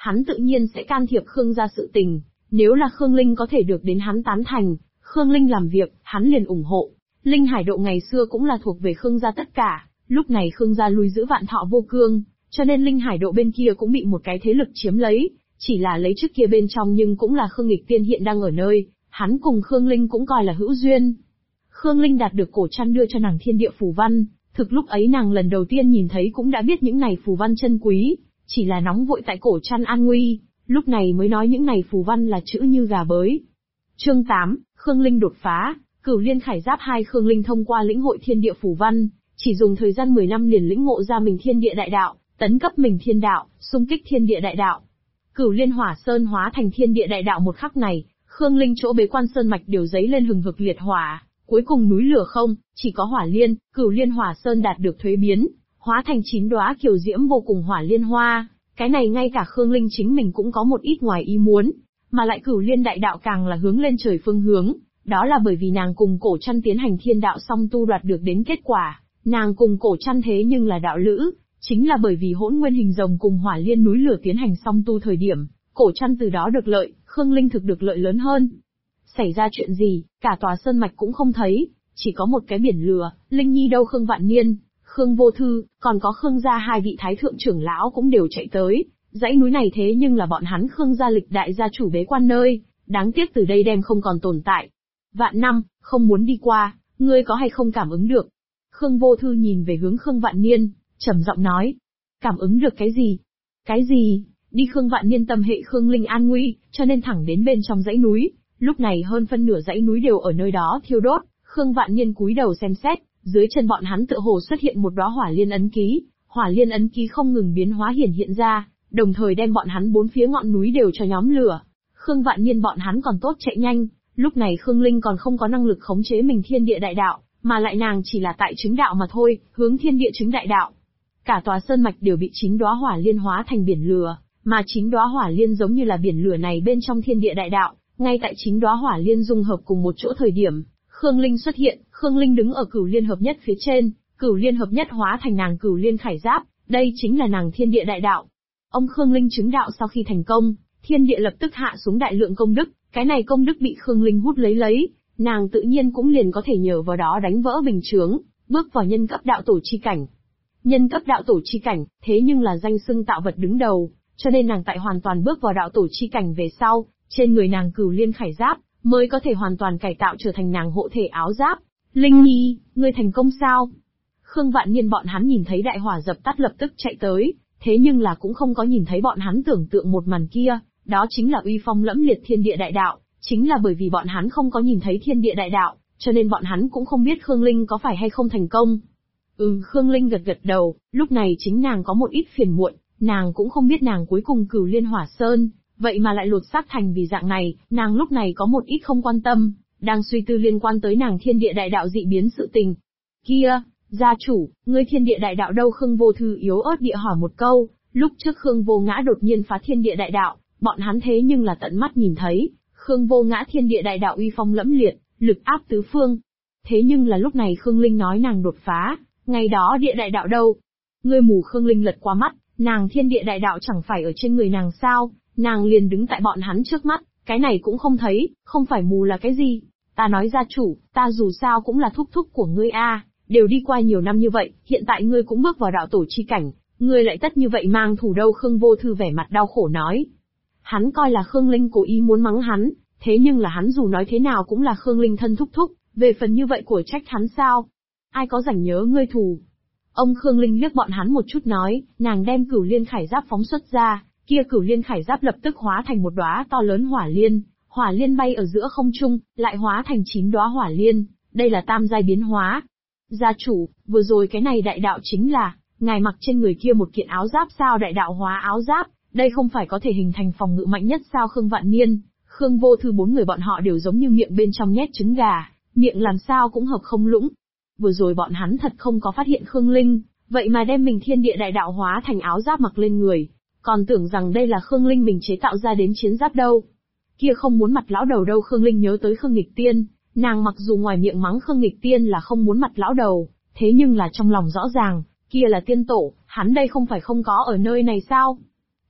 hắn tự nhiên sẽ can thiệp Khương gia sự tình, nếu là Khương Linh có thể được đến hắn tán thành, Khương Linh làm việc, hắn liền ủng hộ. Linh Hải Độ ngày xưa cũng là thuộc về Khương gia tất cả, lúc này Khương gia lui giữ Vạn Thọ Vô Cương, cho nên Linh Hải Độ bên kia cũng bị một cái thế lực chiếm lấy, chỉ là lấy trước kia bên trong nhưng cũng là Khương Nghịch Tiên hiện đang ở nơi, hắn cùng Khương Linh cũng coi là hữu duyên. Khương Linh đạt được cổ trăn đưa cho nàng thiên địa phù văn, thực lúc ấy nàng lần đầu tiên nhìn thấy cũng đã biết những này phù văn chân quý, chỉ là nóng vội tại cổ trăn an nguy, lúc này mới nói những này phù văn là chữ như gà bới. Chương 8, Khương Linh đột phá, Cửu Liên Khải Giáp 2. Khương Linh thông qua lĩnh hội thiên địa phù văn, chỉ dùng thời gian 10 năm liền lĩnh ngộ ra mình thiên địa đại đạo, tấn cấp mình thiên đạo, xung kích thiên địa đại đạo. Cửu Liên Hỏa Sơn hóa thành thiên địa đại đạo một khắc này, Khương Linh chỗ bế quan sơn mạch đều dấy lên hừng hực liệt hỏa, cuối cùng núi lửa không, chỉ có hỏa liên, Cửu Liên Hỏa Sơn đạt được thuế biến, hóa thành 9 đóa kiều diễm vô cùng hỏa liên hoa, cái này ngay cả Khương Linh chính mình cũng có một ít ngoài ý muốn, mà lại Cửu Liên đại đạo càng là hướng lên trời phương hướng, đó là bởi vì nàng cùng Cổ Trăn tiến hành thiên đạo song tu đoạt được đến kết quả, nàng cùng Cổ Trăn thế nhưng là đạo lữ, chính là bởi vì Hỗn Nguyên Hình Rồng cùng Hỏa Liên núi lửa tiến hành song tu thời điểm, Cổ Trăn từ đó được lợi, Khương Linh thực được lợi lớn hơn. Xảy ra chuyện gì, cả tòa sơn mạch cũng không thấy, chỉ có một cái biển lửa, Linh Nhi đâu Khương Vạn Niên, Khương Vô Thư, còn có Khương gia 2 vị thái thượng trưởng lão cũng đều chạy tới, dãy núi này thế nhưng là bọn hắn Khương gia lịch đại gia chủ bế quan nơi, đáng tiếc từ đây đem không còn tồn tại. Vạn năm, không muốn đi qua, ngươi có hay không cảm ứng được? Khương Vô Thư nhìn về hướng Khương Vạn Niên, trầm giọng nói. Cảm ứng được cái gì? Cái gì? Đi Khương Vạn Niên tâm hệ Khương Linh an nguy, cho nên thẳng đến bên trong dãy núi, lúc này hơn phân nửa dãy núi đều ở nơi đó thiêu đốt, Khương Vạn Niên cúi đầu xem xét, dưới chân bọn hắn tựa hồ xuất hiện một đóa hỏa liên ấn ký, hỏa liên ấn ký không ngừng biến hóa hiện ra, đồng thời đem bọn hắn bốn phía ngọn núi đều cho nhóm lửa. Khương Vạn Niên bọn hắn còn tốt chạy nhanh, lúc này Khương Linh còn không có năng lực khống chế mình thiên địa đại đạo, mà lại nàng chỉ là tại chứng đạo mà thôi, hướng thiên địa chứng đại đạo. Cả tòa sơn mạch đều bị 9 đóa hỏa liên hóa thành biển lửa, mà 9 đóa hỏa liên giống như là biển lửa này bên trong thiên địa đại đạo, ngay tại 9 đóa hỏa liên dung hợp cùng một chỗ thời điểm, Khương Linh xuất hiện, Khương Linh đứng ở Cửu Liên hợp nhất phía trên, Cửu Liên hợp nhất hóa thành nàng Cửu Liên Khải Giáp, đây chính là nàng thiên địa đại đạo. Ông Khương Linh chứng đạo sau khi thành công, thiên địa lập tức hạ xuống đại lượng công đức, cái này công đức bị Khương Linh hút lấy, nàng tự nhiên cũng liền có thể nhờ vào đó đánh vỡ bình chướng, bước vào nhân cấp đạo tổ chi cảnh. Nhân cấp đạo tổ chi cảnh, thế nhưng là danh xưng tạo vật đứng đầu, cho nên nàng tại hoàn toàn bước vào đạo tổ chi cảnh về sau, trên người nàng Cửu Liên Khải Giáp mới có thể hoàn toàn cải tạo trở thành nàng hộ thể áo giáp. Linh Nhi, ngươi thành công sao? Khương Vạn Niên bọn hắn nhìn thấy đại hỏa dập tắt lập tức chạy tới, thế nhưng là cũng không có nhìn thấy bọn hắn tưởng tượng một màn kia, đó chính là uy phong lẫm liệt thiên địa đại đạo, chính là bởi vì bọn hắn không có nhìn thấy thiên địa đại đạo, cho nên bọn hắn cũng không biết Khương Linh có phải hay không thành công. Khương Linh gật gật đầu, lúc này chính nàng có một ít phiền muộn, nàng cũng không biết nàng cuối cùng Cửu Liên Hỏa Sơn, vậy mà lại lột xác thành vì dạng này, nàng lúc này có một ít không quan tâm, đang suy tư liên quan tới nàng thiên địa đại đạo dị biến sự tình. Kia, gia chủ, ngươi thiên địa đại đạo đâu? Khương Vô Thư yếu ớt địa hỏi một câu, lúc trước Khương Vô Ngã đột nhiên phá thiên địa đại đạo, bọn hắn thế nhưng là tận mắt nhìn thấy, Khương Vô Ngã thiên địa đại đạo uy phong lẫm liệt, lực áp tứ phương. Thế nhưng là lúc này Khương Linh nói nàng đột phá, ngày đó địa đại đạo đâu? Ngươi mù? Khương Linh lật qua mắt, nàng thiên địa đại đạo chẳng phải ở trên người nàng sao? Nàng liền đứng tại bọn hắn trước mắt, cái này cũng không thấy, không phải mù là cái gì? Ta nói gia chủ, ta dù sao cũng là thúc thúc của ngươi a, đều đi qua nhiều năm như vậy, hiện tại ngươi cũng bước vào đạo tổ chi cảnh, ngươi lại tất như vậy mang thủ đâu? Khương Vô Thư vẻ mặt đau khổ nói. Hắn coi là Khương Linh cố ý muốn mắng hắn, thế nhưng là hắn dù nói thế nào cũng là Khương Linh thân thúc thúc, về phần như vậy của trách hắn sao? Ai có rảnh nhớ ngươi thù? Ông Khương Linh liếc bọn hắn một chút nói, nàng đem Cửu Liên Khải Giáp phóng xuất ra, kia Cửu Liên Khải Giáp lập tức hóa thành một đóa to lớn hỏa liên bay ở giữa không trung, lại hóa thành 9 đóa hỏa liên, đây là tam giai biến hóa. Gia chủ, vừa rồi cái này đại đạo chính là, ngài mặc trên người kia một kiện áo giáp sao? Đại đạo hóa áo giáp, đây không phải có thể hình thành phòng ngự mạnh nhất sao? Khương Vạn Niên, Khương Vô Thư 4 người bọn họ đều giống như miệng bên trong nhét trứng gà, miệng làm sao cũng hợp không lũng. Vừa rồi bọn hắn thật không có phát hiện Khương Linh, vậy mà đem mình thiên địa đại đạo hóa thành áo giáp mặc lên người, còn tưởng rằng đây là Khương Linh mình chế tạo ra đến chiến giáp đâu. Kia không muốn mặt lão đầu đâu? Khương Linh nhớ tới Khương Nghịch Tiên, nàng mặc dù ngoài miệng mắng Khương Nghịch Tiên là không muốn mặt lão đầu, thế nhưng là trong lòng rõ ràng, kia là tiên tổ, hắn đây không phải không có ở nơi này sao?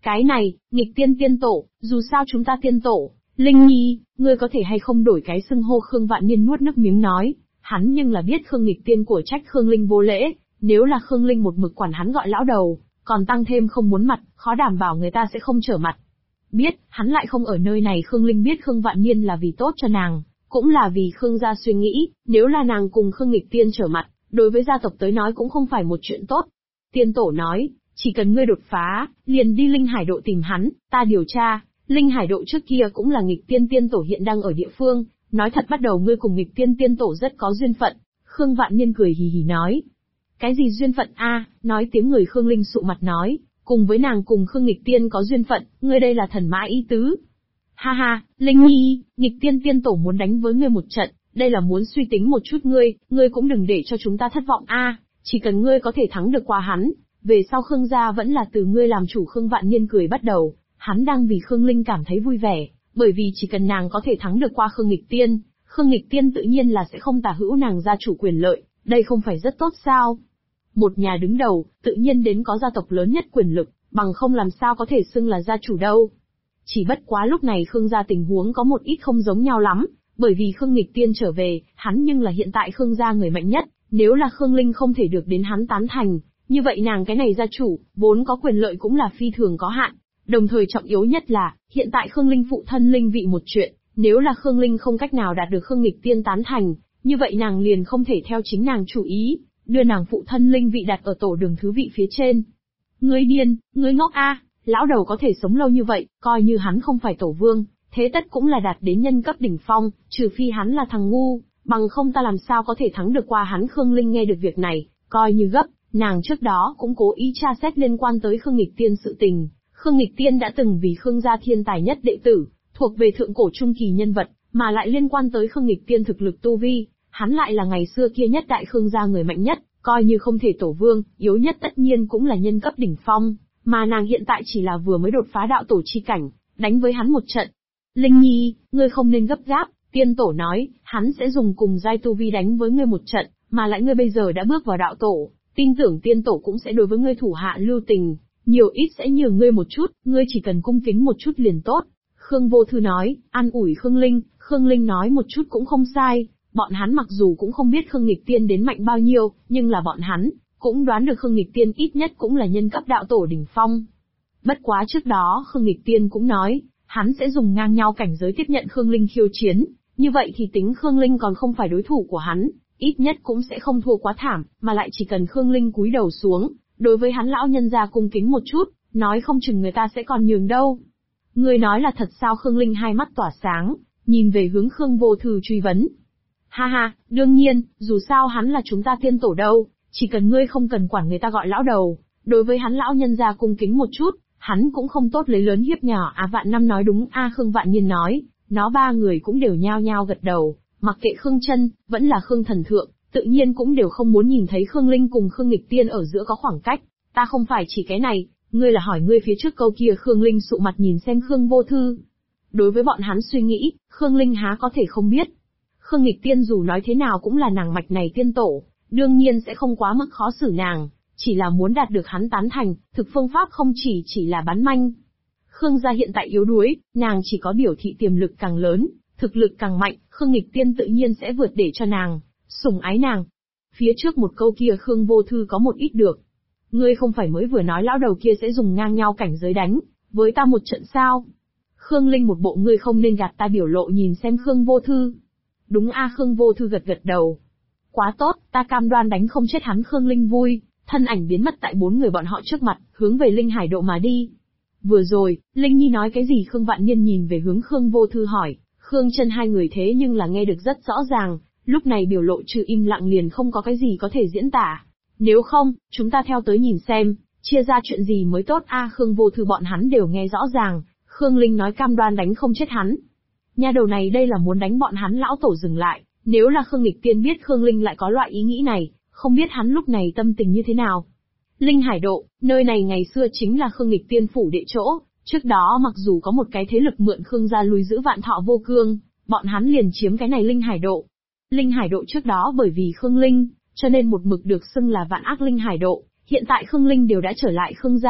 Cái này, nghịch tiên tiên tổ, dù sao chúng ta tiên tổ. Linh Nhi, ngươi có thể hay không đổi cái xưng hô? Khương Vạn Niên nuốt nước miếng nói, hắn nhưng là biết Khương nghịch tiên của trách Khương Linh vô lễ, nếu là Khương Linh một mực quản hắn gọi lão đầu, còn tăng thêm không muốn mặt, khó đảm bảo người ta sẽ không trở mặt. Biết, hắn lại không ở nơi này. Khương Linh biết Khương Vạn Niên là vì tốt cho nàng, cũng là vì Khương gia suy nghĩ, nếu là nàng cùng Khương nghịch tiên trở mặt, đối với gia tộc tới nói cũng không phải một chuyện tốt. Tiên tổ nói, chỉ cần ngươi đột phá, liền đi Linh Hải Độ tìm hắn, ta điều tra, Linh Hải Độ trước kia cũng là nghịch tiên tiên tổ hiện đang ở địa phương, nói thật bắt đầu ngươi cùng nghịch tiên tiên tổ rất có duyên phận. Khương Vạn Niên cười hì hì nói. Cái gì duyên phận a? Nói tiếng người. Khương Linh sụ mặt nói, cùng với nàng cùng Khương nghịch tiên có duyên phận, ngươi đây là thần mã ý tứ. Ha ha, Linh Nhi, nghịch tiên tiên tổ muốn đánh với ngươi một trận, đây là muốn suy tính một chút ngươi cũng đừng để cho chúng ta thất vọng a, chỉ cần ngươi có thể thắng được qua hắn, về sau Khương gia vẫn là từ ngươi làm chủ. Khương Vạn Niên cười bắt đầu, hắn đang vì Khương Linh cảm thấy vui vẻ, bởi vì chỉ cần nàng có thể thắng được qua Khương nghịch tiên tự nhiên là sẽ không tả hữu nàng gia chủ quyền lợi, đây không phải rất tốt sao? Một nhà đứng đầu, tự nhiên đến có gia tộc lớn nhất quyền lực, bằng không làm sao có thể xưng là gia chủ đâu. Chỉ bất quá lúc này Khương gia tình huống có một ít không giống nhau lắm, bởi vì Khương nghịch tiên trở về, hắn nhưng là hiện tại Khương gia người mạnh nhất, nếu là Khương Linh không thể được đến hắn tán thành, như vậy nàng cái này gia chủ, vốn có quyền lợi cũng là phi thường có hạn. Đồng thời trọng yếu nhất là, hiện tại Khương Linh phụ thân linh vị một chuyện, nếu là Khương Linh không cách nào đạt được Khương nghịch tiên tán thành, như vậy nàng liền không thể theo chính nàng chủ ý, đưa nàng phụ thân linh vị đặt ở tổ đường thứ vị phía trên. Ngươi điên, ngươi ngốc a, lão đầu có thể sống lâu như vậy, coi như hắn không phải tổ vương, thế tất cũng là đạt đến nhân cấp đỉnh phong, trừ phi hắn là thằng ngu, bằng không ta làm sao có thể thắng được qua hắn. Khương Linh nghe được việc này, coi như gấp, nàng trước đó cũng cố ý tra xét liên quan tới Khương nghịch tiên sự tình. Khương nghịch tiên đã từng vì Khương gia thiên tài nhất đệ tử, thuộc về thượng cổ trung kỳ nhân vật, mà lại liên quan tới Khương nghịch tiên thực lực tu vi, hắn lại là ngày xưa kia nhất đại Khương gia người mạnh nhất, coi như không thể tổ vương, yếu nhất tất nhiên cũng là nhân cấp đỉnh phong, mà nàng hiện tại chỉ là vừa mới đột phá đạo tổ chi cảnh, đánh với hắn một trận. Linh Nhi, ngươi không nên gấp gáp, tiên tổ nói, hắn sẽ dùng cùng giai tu vi đánh với ngươi một trận, mà lại ngươi bây giờ đã bước vào đạo tổ, tin tưởng tiên tổ cũng sẽ đối với ngươi thủ hạ lưu tình, nhiều ít sẽ nhường ngươi một chút, ngươi chỉ cần cung kính một chút liền tốt. Khương Vô Thư nói, an ủi Khương Linh nói một chút cũng không sai, bọn hắn mặc dù cũng không biết Khương nghịch tiên đến mạnh bao nhiêu, nhưng là bọn hắn cũng đoán được Khương nghịch tiên ít nhất cũng là nhân cấp đạo tổ đỉnh phong. Bất quá trước đó Khương nghịch tiên cũng nói, hắn sẽ dùng ngang nhau cảnh giới tiếp nhận Khương Linh khiêu chiến, như vậy thì tính Khương Linh còn không phải đối thủ của hắn, ít nhất cũng sẽ không thua quá thảm, mà lại chỉ cần Khương Linh cúi đầu xuống, đối với hắn lão nhân gia cung kính một chút, nói không chừng người ta sẽ còn nhường đâu. Ngươi nói là thật sao? Khương Linh hai mắt tỏa sáng, nhìn về hướng Khương Vô Thư truy vấn. Ha ha, đương nhiên, dù sao hắn là chúng ta tiên tổ đâu, chỉ cần ngươi không cần quản người ta gọi lão đầu, đối với hắn lão nhân gia cung kính một chút, hắn cũng không tốt lấy lớn hiếp nhỏ. À, Vạn Năm nói đúng a. Khương Vạn Niên nói, nó ba người cũng đều nhao nhao gật đầu, mặc kệ Khương Chân, vẫn là Khương Thần Thượng, tự nhiên cũng đều không muốn nhìn thấy Khương Linh cùng Khương nghịch tiên ở giữa có khoảng cách. Ta không phải chỉ cái này, ngươi là hỏi ngươi phía trước câu kia. Khương Linh sụ mặt nhìn xem Khương Vô Thư. Đối với bọn hắn suy nghĩ, Khương Linh há có thể không biết. Khương nghịch tiên dù nói thế nào cũng là nàng mạch này tiên tổ, đương nhiên sẽ không quá mức khó xử nàng, chỉ là muốn đạt được hắn tán thành, thực phương pháp không chỉ là bán manh. Khương gia hiện tại yếu đuối, nàng chỉ có biểu thị tiềm lực càng lớn, thực lực càng mạnh, Khương nghịch tiên tự nhiên sẽ vượt để cho nàng sủng ái nàng. Phía trước một câu kia Khương Vô Thư có một ít được. Ngươi không phải mới vừa nói lão đầu kia sẽ dùng ngang nhau cảnh giới đánh với ta một trận sao? Khương Linh một bộ ngươi không nên gạt ta biểu lộ nhìn xem Khương Vô Thư. Đúng a. Khương Vô Thư gật đầu. Quá tốt, ta cam đoan đánh không chết hắn. Khương Linh vui, thân ảnh biến mất tại bốn người bọn họ trước mặt, hướng về Linh Hải Độ mà đi. Vừa rồi, Linh Nhi nói cái gì? Khương Vạn Niên nhìn về hướng Khương Vô Thư hỏi. Khương Chân hai người thế nhưng là nghe được rất rõ ràng, lúc này biểu lộ trừ im lặng liền không có cái gì có thể diễn tả. Nếu không, chúng ta theo tới nhìn xem, chia ra chuyện gì mới tốt a. Khương Vô Thư bọn hắn đều nghe rõ ràng, Khương Linh nói cam đoan đánh không chết hắn. Nha đầu này đây là muốn đánh bọn hắn lão tổ dừng lại, nếu là Khương nghịch tiên biết Khương Linh lại có loại ý nghĩ này, không biết hắn lúc này tâm tình như thế nào. Linh Hải Độ, nơi này ngày xưa chính là Khương nghịch tiên phủ đệ chỗ, trước đó mặc dù có một cái thế lực mượn Khương gia lui giữ Vạn Thọ Vô Cương, bọn hắn liền chiếm cái này Linh Hải Độ. Linh Hải Độ trước đó bởi vì Khương Linh, cho nên một mực được xưng là Vạn Ác Linh Hải Độ, hiện tại Khương Linh đều đã trở lại Khương gia,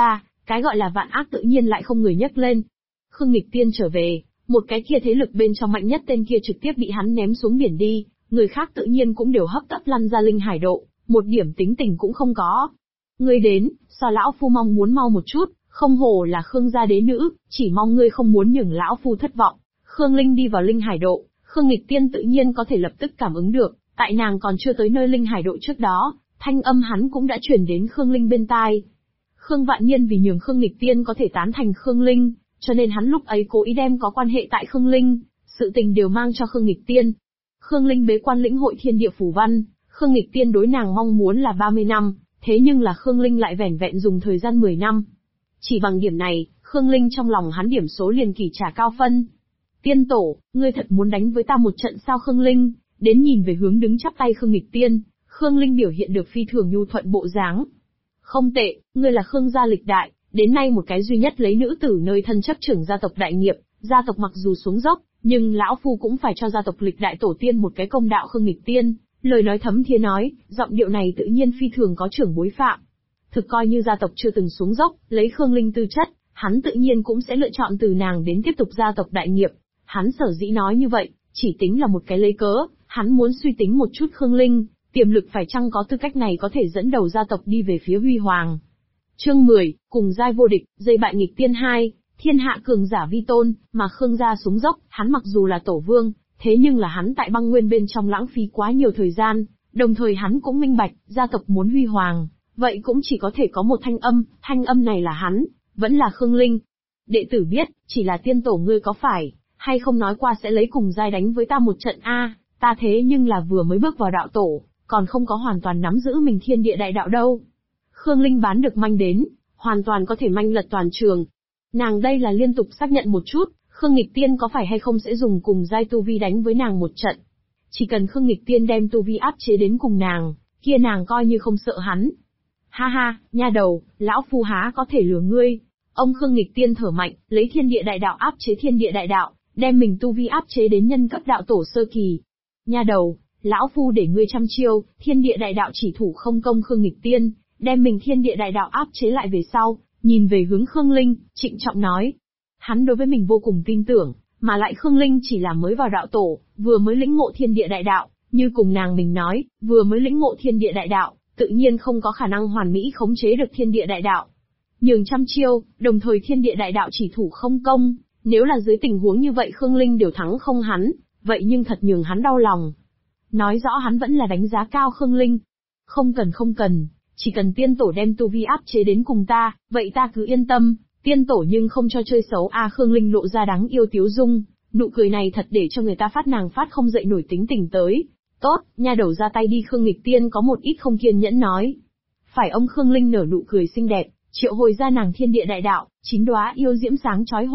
cái gọi là vạn ác tự nhiên lại không người nhắc lên. Khương Nghịch Tiên trở về, một cái kia thế lực bên trong mạnh nhất tên kia trực tiếp bị hắn ném xuống biển đi, người khác tự nhiên cũng đều hấp tấp lăn ra linh hải độ, một điểm tính tình cũng không có. Ngươi đến, sao lão phu mong muốn mau một chút, không hổ là Khương gia đế nữ, chỉ mong ngươi không muốn nhường lão phu thất vọng. Khương Linh đi vào linh hải độ, Khương Nghịch Tiên tự nhiên có thể lập tức cảm ứng được, tại nàng còn chưa tới nơi linh hải độ trước đó, thanh âm hắn cũng đã truyền đến Khương Linh bên tai. Khương Vạn Niên vì nhường Khương Nghịch Tiên có thể tán thành Khương Linh, cho nên hắn lúc ấy cố ý đem có quan hệ tại Khương Linh, sự tình đều mang cho Khương Nghịch Tiên. Khương Linh bế quan lĩnh hội thiên địa phù văn, Khương Nghịch Tiên đối nàng mong muốn là 30 năm, thế nhưng là Khương Linh lại vẻn vẹn dùng thời gian 10 năm. Chỉ bằng điểm này, Khương Linh trong lòng hắn điểm số liền kỳ trả cao phân. Tiên tổ, ngươi thật muốn đánh với ta một trận sao? Khương Linh đến nhìn về hướng đứng chắp tay Khương Nghịch Tiên, Khương Linh biểu hiện được phi thường nhu thuận bộ dáng. Không tệ, ngươi là Khương gia lịch đại, đến nay một cái duy nhất lấy nữ tử nơi thân chấp trưởng gia tộc đại nghiệp, gia tộc mặc dù xuống dốc, nhưng lão phu cũng phải cho gia tộc lịch đại tổ tiên một cái công đạo. Khương Nghịch Tiên, lời nói thấm thía nói, giọng điệu này tự nhiên phi thường có trưởng bối phạm. Thực coi như gia tộc chưa từng xuống dốc, lấy Khương Linh tư chất, hắn tự nhiên cũng sẽ lựa chọn từ nàng đến tiếp tục gia tộc đại nghiệp. Hắn sở dĩ nói như vậy, chỉ tính là một cái lấy cớ, hắn muốn suy tính một chút Khương Linh, tiềm lực phải chăng có tư cách này có thể dẫn đầu gia tộc đi về phía huy hoàng. Chương 10, cùng giai vô địch, dây bại nghịch tiên 2, thiên hạ cường giả vi tôn, mà Khương gia xuống dốc, hắn mặc dù là tổ vương, thế nhưng là hắn tại băng nguyên bên trong lãng phí quá nhiều thời gian, đồng thời hắn cũng minh bạch, gia tộc muốn huy hoàng, vậy cũng chỉ có thể có một thanh âm này là hắn, vẫn là Khương Linh. Đệ tử biết, chỉ là tiên tổ ngươi có phải hay không nói qua sẽ lấy cùng giai đánh với ta một trận a? Ta thế nhưng là vừa mới bước vào đạo tổ, còn không có hoàn toàn nắm giữ mình thiên địa đại đạo đâu. Khương Linh bán được manh đến, hoàn toàn có thể manh lật toàn trường. Nàng đây là liên tục xác nhận một chút, Khương Nghịch Tiên có phải hay không sẽ dùng cùng giai tu vi đánh với nàng một trận. Chỉ cần Khương Nghịch Tiên đem tu vi áp chế đến cùng nàng, kia nàng coi như không sợ hắn. Ha ha, nha đầu, lão phu há có thể lừa ngươi. Ông Khương Nghịch Tiên thở mạnh, lấy thiên địa đại đạo áp chế thiên địa đại đạo, đem mình tu vi áp chế đến nhân cấp đạo tổ sơ kỳ. Nha đầu, lão phu để ngươi trăm chiêu, thiên địa đại đạo chỉ thủ không công. Khương Nghịch Tiên đem mình thiên địa đại đạo áp chế lại về sau, nhìn về hướng Khương Linh, trịnh trọng nói. Hắn đối với mình vô cùng tin tưởng, mà lại Khương Linh chỉ là mới vào đạo tổ, vừa mới lĩnh ngộ thiên địa đại đạo, như cùng nàng mình nói, vừa mới lĩnh ngộ thiên địa đại đạo, tự nhiên không có khả năng hoàn mỹ khống chế được thiên địa đại đạo. Nhường trăm chiêu, đồng thời thiên địa đại đạo chỉ thủ không công, nếu là dưới tình huống như vậy Khương Linh đều thắng không hắn, vậy nhưng thật nhường hắn đau lòng. Nói rõ hắn vẫn là đánh giá cao Khương Linh. Không cần, chỉ cần tiên tổ đem tu vi áp chế đến cùng ta, vậy ta cứ yên tâm, tiên tổ nhưng không cho chơi xấu a. Khương Linh lộ ra đáng yêu tiếu dung, nụ cười này thật để cho người ta nàng phát không dậy nổi tính tình tới. Tốt, nha đầu ra tay đi. Khương Nghịch Tiên có một ít không kiên nhẫn nói. Phải ông Khương Linh nở nụ cười xinh đẹp, triệu hồi ra nàng thiên địa đại đạo, 9 đóa yêu diễm sáng chói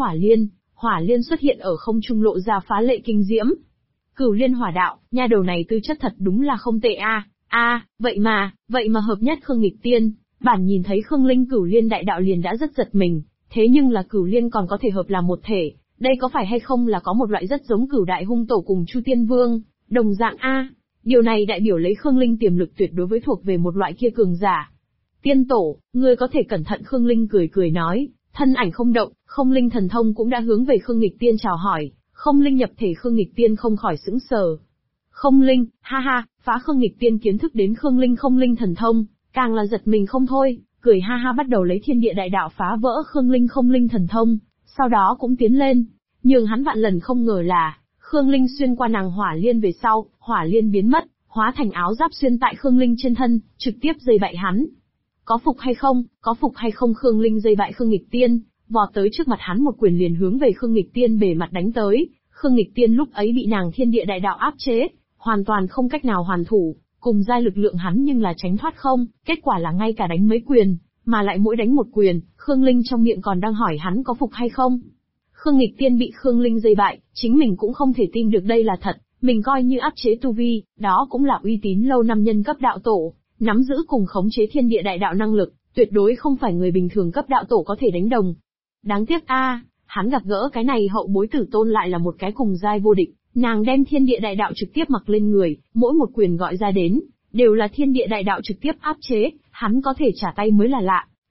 hỏa liên xuất hiện ở không trung lộ ra phá lệ kinh diễm. Cửu liên hỏa đạo, nha đầu này tư chất thật đúng là không tệ a. Vậy mà hợp nhất. Khương Nghịch Tiên, bản nhìn thấy Khương Linh cửu liên đại đạo liền đã rất giật mình, thế nhưng là cửu liên còn có thể hợp làm một thể, đây có phải hay không là có một loại rất giống Cửu Đại Hung Tổ cùng Chu Tiên Vương, đồng dạng a. Điều này đại biểu lấy Khương Linh tiềm lực tuyệt đối với thuộc về một loại kia cường giả. Tiên tổ, ngươi có thể cẩn thận. Khương Linh cười nói, thân ảnh không động, không linh thần thông cũng đã hướng về Khương Nghịch Tiên chào hỏi. Không linh nhập thể. Khương Nghịch Tiên không khỏi sững sờ. Không linh, ha ha, phá. Khương Nghịch Tiên kiến thức đến Khương Linh không linh thần thông, càng là giật mình không thôi, cười ha ha bắt đầu lấy thiên địa đại đạo phá vỡ Khương Linh không linh thần thông, sau đó cũng tiến lên. Nhưng hắn vạn lần không ngờ là, Khương Linh xuyên qua nàng hỏa liên về sau, hỏa liên biến mất, hóa thành áo giáp xuyên tại Khương Linh trên thân, trực tiếp dây bại hắn. Có phục hay không? Khương Linh dây bại Khương Nghịch Tiên, vọt tới trước mặt hắn một quyền liền hướng về Khương Nghịch Tiên bề mặt đánh tới. Khương Nghịch Tiên lúc ấy bị nàng thiên địa đại đạo áp chế, hoàn toàn không cách nào hoàn thủ, cùng giai lực lượng hắn nhưng là tránh thoát không, kết quả là ngay cả đánh mấy quyền, mà lại mỗi đánh một quyền, Khương Linh trong miệng còn đang hỏi hắn có phục hay không. Khương Nghịch Tiên bị Khương Linh dây bại, chính mình cũng không thể tin được đây là thật, mình coi như áp chế tu vi, đó cũng là uy tín lâu năm nhân cấp đạo tổ, nắm giữ cùng khống chế thiên địa đại đạo năng lực, tuyệt đối không phải người bình thường cấp đạo tổ có thể đánh đồng. Đáng tiếc hắn gặp gỡ cái này hậu bối tử tôn lại là một cái cùng giai vô địch, nàng đem thiên địa đại đạo trực tiếp mặc lên người, mỗi một quyền gọi ra đến, đều là thiên địa đại đạo trực tiếp áp chế, hắn có thể trả tay mới là lạ.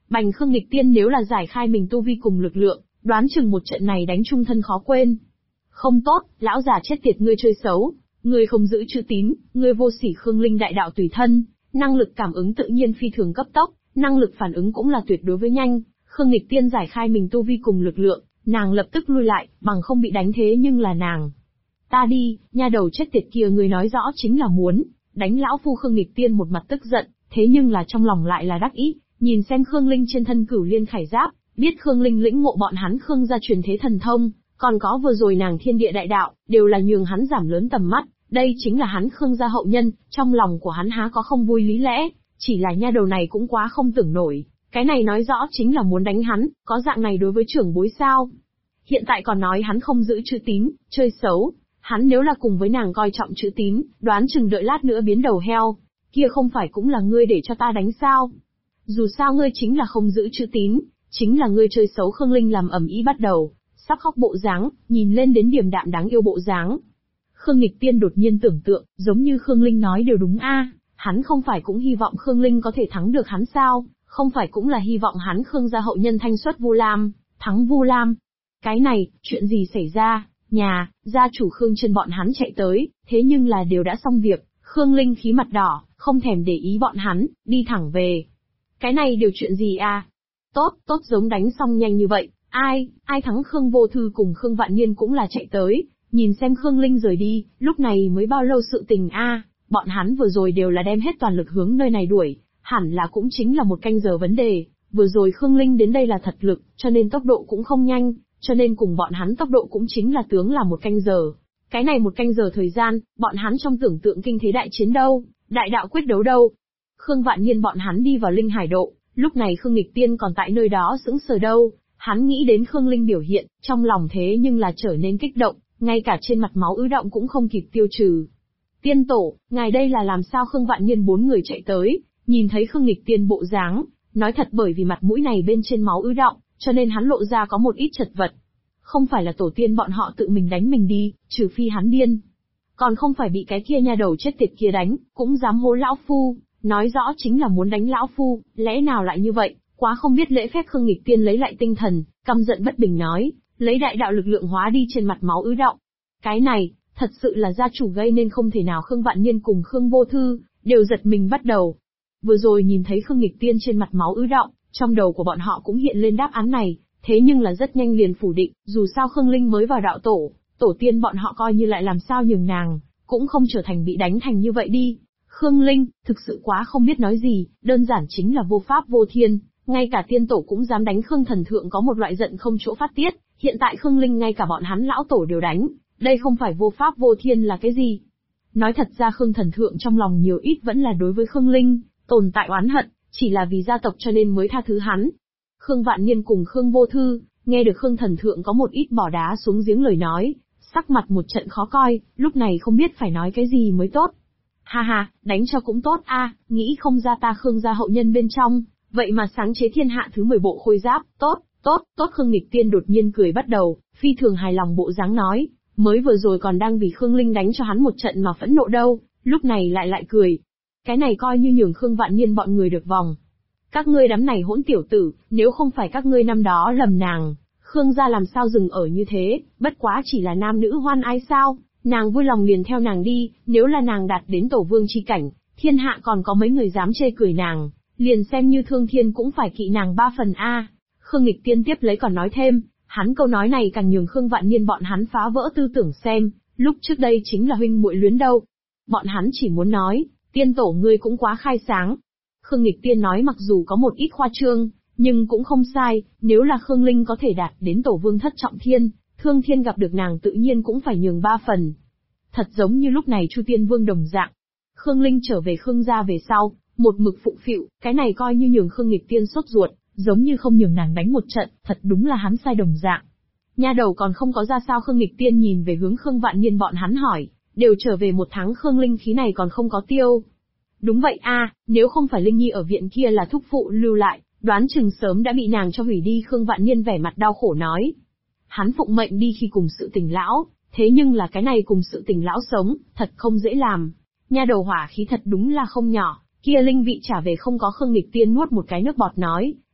Bành Khương Nghịch Tiên nếu là giải khai mình tu vi cùng lực lượng, đoán chừng một trận này đánh chung thân khó quên. Không tốt, lão già chết tiệt ngươi chơi xấu, ngươi không giữ chữ tín, ngươi vô sỉ Khương Linh đại đạo tùy thân, năng lực cảm ứng tự nhiên phi thường cấp tốc, năng lực phản ứng cũng là tuyệt đối với nhanh. Khương Nghịch Tiên giải khai mình tu vi cùng lực lượng, nàng lập tức lui lại, bằng không bị đánh thế nhưng là nàng. Ta đi, nha đầu chết tiệt kia, ngươi nói rõ chính là muốn đánh lão phu. Khương Nghịch Tiên một mặt tức giận, thế nhưng là trong lòng lại là đắc ý, nhìn xem Khương Linh trên thân Cửu Liên Khải Giáp, biết Khương Linh lĩnh ngộ bọn hắn Khương gia truyền thế thần thông, còn có vừa rồi nàng thiên địa đại đạo, đều là nhường hắn giảm lớn tầm mắt, đây chính là hắn Khương gia hậu nhân, trong lòng của hắn há có không vui lý lẽ, chỉ là nha đầu này cũng quá không tưởng nổi, cái này nói rõ chính là muốn đánh hắn, có dạng này đối với trưởng bối sao? Hiện tại còn nói hắn không giữ chữ tín, chơi xấu, hắn nếu là cùng với nàng coi trọng chữ tín, đoán chừng đợi lát nữa biến đầu heo, kia không phải cũng là ngươi để cho ta đánh sao? Dù sao ngươi chính là không giữ chữ tín, chính là ngươi chơi xấu. Khương Linh làm ầm ĩ bắt đầu, sắp khóc bộ dáng, nhìn lên đến điềm đạm đáng yêu bộ dáng. Khương Nghịch Tiên đột nhiên tưởng tượng, giống như Khương Linh nói đều đúng a, hắn không phải cũng hy vọng Khương Linh có thể thắng được hắn sao, không phải cũng là hy vọng hắn Khương gia hậu nhân thanh xuất Vu Lam, thắng Vu Lam. Cái này, chuyện gì xảy ra, nhà, gia chủ Khương Chân bọn hắn chạy tới, thế nhưng là đều đã xong việc, Khương Linh khí mặt đỏ, không thèm để ý bọn hắn, đi thẳng về. Cái này đều chuyện gì à? Tốt giống đánh xong nhanh như vậy, ai thắng? Khương Vô Thư cùng Khương Vạn Niên cũng là chạy tới, nhìn xem Khương Linh rời đi, lúc này mới bao lâu sự tình a, bọn hắn vừa rồi đều là đem hết toàn lực hướng nơi này đuổi, hẳn là cũng chính là một canh giờ vấn đề, vừa rồi Khương Linh đến đây là thật lực, cho nên tốc độ cũng không nhanh, cho nên cùng bọn hắn tốc độ cũng chính là tướng là một canh giờ. Cái này một canh giờ thời gian, bọn hắn trong tưởng tượng kinh thế đại chiến đâu, đại đạo quyết đấu đâu. Khương Vạn Niên bọn hắn đi vào Linh Hải Độ, lúc này Khương Nghịch Tiên còn tại nơi đó sững sờ đâu, hắn nghĩ đến Khương Linh biểu hiện, trong lòng thế nhưng là trở nên kích động, ngay cả trên mặt máu ứ động cũng không kịp tiêu trừ. Tiên tổ, ngài đây là làm sao? Khương Vạn Niên bốn người chạy tới, nhìn thấy Khương Nghịch Tiên bộ dáng, nói thật bởi vì mặt mũi này bên trên máu ứ động, cho nên hắn lộ ra có một ít chật vật. Không phải là tổ tiên bọn họ tự mình đánh mình đi, trừ phi hắn điên. Còn không phải bị cái kia nha đầu chết tiệt kia đánh, cũng dám hố lão phu, nói rõ chính là muốn đánh lão phu, lẽ nào lại như vậy, quá không biết lễ phép. Khương Nghịch Tiên lấy lại tinh thần, căm giận bất bình nói, lấy đại đạo lực lượng hóa đi trên mặt máu ứ động. Cái này, thật sự là gia chủ gây nên không thể nào. Khương Vạn Niên cùng Khương Vô Thư, đều giật mình bắt đầu. Vừa rồi nhìn thấy Khương Nghịch Tiên trên mặt máu ứ động, trong đầu của bọn họ cũng hiện lên đáp án này, thế nhưng là rất nhanh liền phủ định, dù sao Khương Linh mới vào đạo tổ, tổ tiên bọn họ coi như lại làm sao nhường nàng, cũng không trở thành bị đánh thành như vậy đi. Khương Linh, thực sự quá không biết nói gì, đơn giản chính là vô pháp vô thiên, ngay cả tiên tổ cũng dám đánh. Khương Thần Thượng có một loại giận không chỗ phát tiết, hiện tại Khương Linh ngay cả bọn hắn lão tổ đều đánh, đây không phải vô pháp vô thiên là cái gì? Nói thật ra Khương Thần Thượng trong lòng nhiều ít vẫn là đối với Khương Linh, tồn tại oán hận, chỉ là vì gia tộc cho nên mới tha thứ hắn. Khương Vạn Niên cùng Khương Vô Thư, nghe được Khương Thần Thượng có một ít bỏ đá xuống giếng lời nói, sắc mặt một trận khó coi, lúc này không biết phải nói cái gì mới tốt. Ha ha, đánh cho cũng tốt a, nghĩ không ra ta Khương gia hậu nhân bên trong, vậy mà sáng chế thiên hạ thứ 10 bộ khôi giáp, tốt. Khương Nghịch Tiên đột nhiên cười bắt đầu, phi thường hài lòng bộ dáng nói, mới vừa rồi còn đang vì Khương Linh đánh cho hắn một trận mà phẫn nộ đâu, lúc này lại cười. Cái này coi như nhường Khương Vạn Niên bọn người được vòng. Các ngươi đám này hỗn tiểu tử, nếu không phải các ngươi năm đó lầm nàng, Khương gia làm sao dừng ở như thế, bất quá chỉ là nam nữ hoan ái sao, nàng vui lòng liền theo nàng đi, nếu là nàng đạt đến tổ vương chi cảnh, thiên hạ còn có mấy người dám chê cười nàng, liền xem như thương thiên cũng phải kỵ nàng 3 phần a. Khương Nghịch Tiên tiếp lấy còn nói thêm, hắn câu nói này càng nhường Khương Vạn Niên bọn hắn phá vỡ tư tưởng xem, lúc trước đây chính là huynh muội luyến đâu. Bọn hắn chỉ muốn nói, tiên tổ ngươi cũng quá khai sáng. Khương Nghịch Tiên nói mặc dù có một ít khoa trương, nhưng cũng không sai, nếu là Khương Linh có thể đạt đến tổ vương thất trọng thiên, thương thiên gặp được nàng tự nhiên cũng phải nhường 3 phần. Thật giống như lúc này Chu Tiên Vương đồng dạng. Khương Linh trở về Khương gia về sau, một mực phụng phịu, cái này coi như nhường Khương Nghịch Tiên sốt ruột, giống như không nhường nàng đánh một trận, thật đúng là hắn sai đồng dạng. Nha đầu còn không có ra sao? Khương Nghịch Tiên nhìn về hướng Khương Vạn Niên bọn hắn hỏi, đều trở về 1 tháng Khương Linh khí này còn không có tiêu. Đúng vậy a, nếu không phải Linh Nhi ở viện kia là thúc phụ lưu lại, đoán chừng sớm đã bị nàng cho hủy đi. Khương Vạn Niên vẻ mặt đau khổ nói. Hắn phụng mệnh đi khi cùng sự tình lão, thế nhưng là cái này cùng sự tình lão sống, thật không dễ làm. Nha đầu hỏa khí thật đúng là không nhỏ, kia linh vị trả về không có. Khương Nghịch Tiên nuốt một cái nước bọt nói,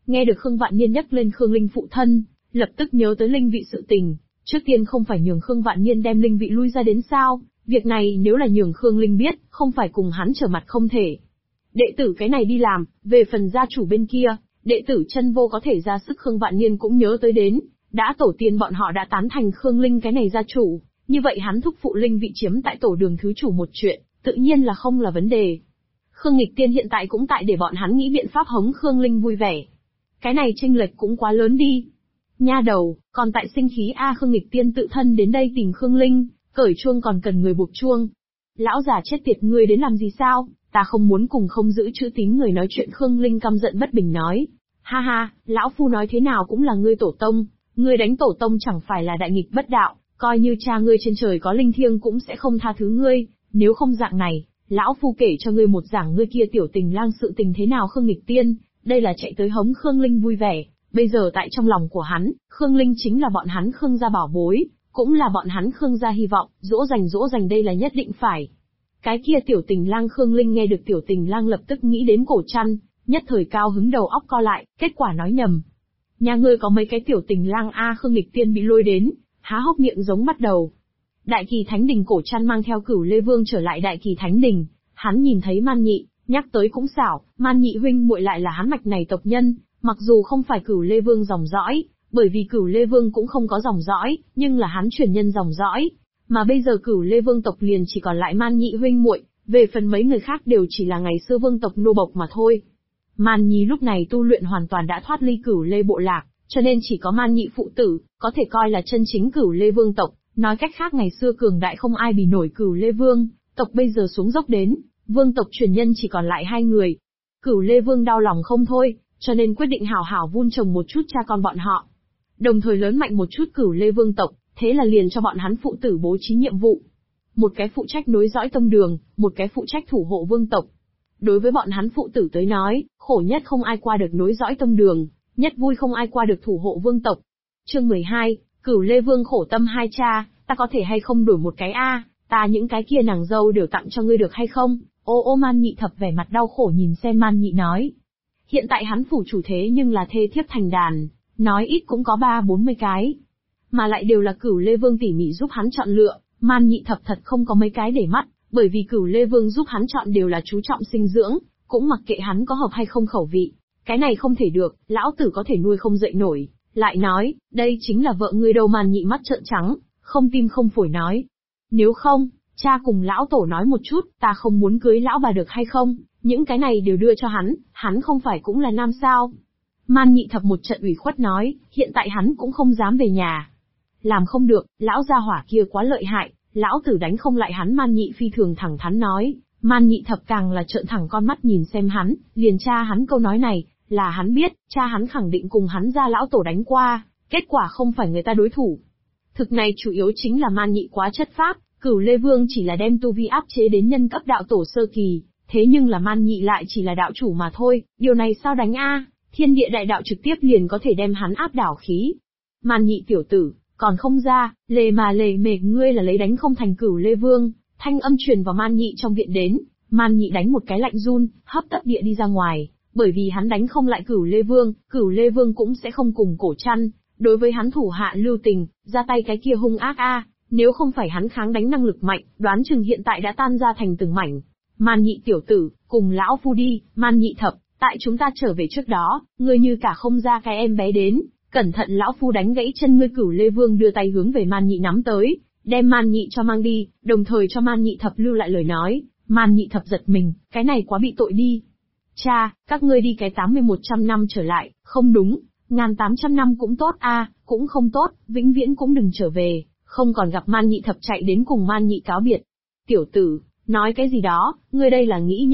Nghe được Khương Vạn Niên nhắc lên Khương Linh phụ thân, lập tức nhớ tới linh vị sự tình, trước tiên không phải nhường Khương Vạn Niên đem linh vị lui ra đến sao, việc này nếu là nhường Khương Linh biết, không phải cùng hắn trở mặt không thể. Đệ tử cái này đi làm, về phần gia chủ bên kia, đệ tử chân vô có thể ra sức Khương Vạn Niên cũng nhớ tới đến, đã tổ tiên bọn họ đã tán thành Khương Linh cái này gia chủ, như vậy hắn thúc phụ linh vị chiếm tại tổ đường thứ chủ một chuyện, tự nhiên là không là vấn đề. Khương Nghịch Tiên hiện tại cũng tại để bọn hắn nghĩ biện pháp hống Khương Linh vui vẻ. Cái này chênh lệch cũng quá lớn đi. Nha đầu, còn tại sinh khí Khương Nghịch Tiên tự thân đến đây tìm Khương Linh, cởi chuông còn cần người buộc chuông. Lão già chết tiệt ngươi đến làm gì sao, ta không muốn cùng không giữ chữ tín người nói chuyện. Khương Linh căm giận bất bình nói. Ha ha, lão phu nói thế nào cũng là ngươi tổ tông, ngươi đánh tổ tông chẳng phải là đại nghịch bất đạo, coi như cha ngươi trên trời có linh thiêng cũng sẽ không tha thứ ngươi, nếu không dạng này, lão phu kể cho ngươi một giảng ngươi kia tiểu tình lang sự tình thế nào. Khương Nghịch Tiên, đây là chạy tới hống Khương Linh vui vẻ, bây giờ tại trong lòng của hắn, Khương Linh chính là bọn hắn Khương gia bảo bối, cũng là bọn hắn Khương gia hy vọng, dỗ dành đây là nhất định phải. Cái kia tiểu tình lang. Khương Linh nghe được tiểu tình lang lập tức nghĩ đến Cổ Trăn, nhất thời cao hứng đầu óc co lại, kết quả nói nhầm. Nhà ngươi có mấy cái tiểu tình lang Khương Nghịch Tiên bị lôi đến, há hốc miệng giống bắt đầu. Đại Kỳ Thánh Đình. Cổ Trăn mang theo Cửu Lê Vương trở lại Đại Kỳ Thánh Đình, hắn nhìn thấy Man Nhị, nhắc tới cũng xảo, Man Nhị huynh muội lại là hắn mạch này tộc nhân, mặc dù không phải Cửu Lê Vương dòng dõi, bởi vì Cửu Lê Vương cũng không có dòng dõi, nhưng là hắn truyền nhân dòng dõi, mà bây giờ Cửu Lê Vương tộc liền chỉ còn lại Man Nhị huynh muội, về phần mấy người khác đều chỉ là ngày xưa vương tộc nô bộc mà thôi. Man Nhị lúc này tu luyện hoàn toàn đã thoát ly Cửu Lê bộ lạc, cho nên chỉ có Man Nhị phụ tử, có thể coi là chân chính Cửu Lê Vương tộc, nói cách khác ngày xưa cường đại không ai bì nổi Cửu Lê Vương tộc bây giờ xuống dốc đến, vương tộc truyền nhân chỉ còn lại 2 người. Cửu Lê Vương đau lòng không thôi, cho nên quyết định hảo hảo vun trồng một chút cha con bọn họ, đồng thời lớn mạnh một chút Cửu Lê Vương tộc, thế là liền cho bọn hắn phụ tử bố trí nhiệm vụ. Một cái phụ trách nối dõi tông đường, một cái phụ trách thủ hộ vương tộc. Đối với bọn hắn phụ tử tới nói, khổ nhất không ai qua được nối dõi tông đường, nhất vui không ai qua được thủ hộ vương tộc. Chương 12, Cửu Lê Vương khổ tâm hai cha, ta có thể hay không đổi một cái ta những cái kia nàng dâu đều tặng cho ngươi được hay không? Ô Man Nhị thập vẻ mặt đau khổ nhìn xem Man Nhị nói. Hiện tại hắn phủ chủ thế nhưng là thê thiếp thành đàn, nói ít cũng có 30-40 cái. Mà lại đều là Cửu Lê Vương tỉ mỉ giúp hắn chọn lựa, Man Nhị thập thật không có mấy cái để mắt, bởi vì Cửu Lê Vương giúp hắn chọn đều là chú trọng sinh dưỡng, cũng mặc kệ hắn có hợp hay không khẩu vị. Cái này không thể được, lão tử có thể nuôi không dậy nổi. Lại nói, đây chính là vợ ngươi đâu. Man Nhị mắt trợn trắng, không tim không phổi nói. Nếu không, cha cùng lão tổ nói một chút, ta không muốn cưới lão bà được hay không, những cái này đều đưa cho hắn không phải cũng là nam sao. Man Nhị thập một trận ủy khuất nói, hiện tại hắn cũng không dám về nhà. Làm không được, lão gia hỏa kia quá lợi hại, lão tử đánh không lại hắn. Man Nhị phi thường thẳng thắn nói. Man Nhị thập càng là trợn thẳng con mắt nhìn xem hắn, liền cha hắn câu nói này, là hắn biết, cha hắn khẳng định cùng hắn gia lão tổ đánh qua, kết quả không phải người ta đối thủ. Thực này chủ yếu chính là Man Nhị quá chất phác, Cửu Lê Vương chỉ là đem tu vi áp chế đến nhân cấp đạo tổ sơ kỳ, thế nhưng là Man Nhị lại chỉ là đạo chủ mà thôi, điều này sao đánh Thiên địa đại đạo trực tiếp liền có thể đem hắn áp đảo khí. Man Nhị tiểu tử, còn không ra, lề mề ngươi là lấy đánh không thành Cửu Lê Vương. Thanh âm truyền vào Man Nhị trong viện đến, Man Nhị đánh một cái lạnh run, hấp tấp địa đi ra ngoài, bởi vì hắn đánh không lại Cửu Lê Vương cũng sẽ không cùng Cổ Trăn, đối với hắn thủ hạ lưu tình, ra tay cái kia hung ác nếu không phải hắn kháng đánh năng lực mạnh, đoán chừng hiện tại đã tan ra thành từng mảnh. Man Nhị tiểu tử, cùng lão phu đi. Man Nhị thập, tại chúng ta trở về trước đó, ngươi như cả không ra cái em bé đến, cẩn thận lão phu đánh gãy chân ngươi. Cửu Lê Vương đưa tay hướng về Man Nhị nắm tới, đem Man Nhị cho mang đi, đồng thời cho Man Nhị thập lưu lại lời nói. Man Nhị thập giật mình, cái này quá bị tội đi. Cha, các ngươi đi cái 80-100 năm trở lại, không đúng, 1800 năm cũng tốt cũng không tốt, vĩnh viễn cũng đừng trở về. Không còn gặp. Man Nhị thập chạy đến cùng Man Nhị cáo biệt. Tiểu tử, nói cái gì đó, ngươi đây là nghĩ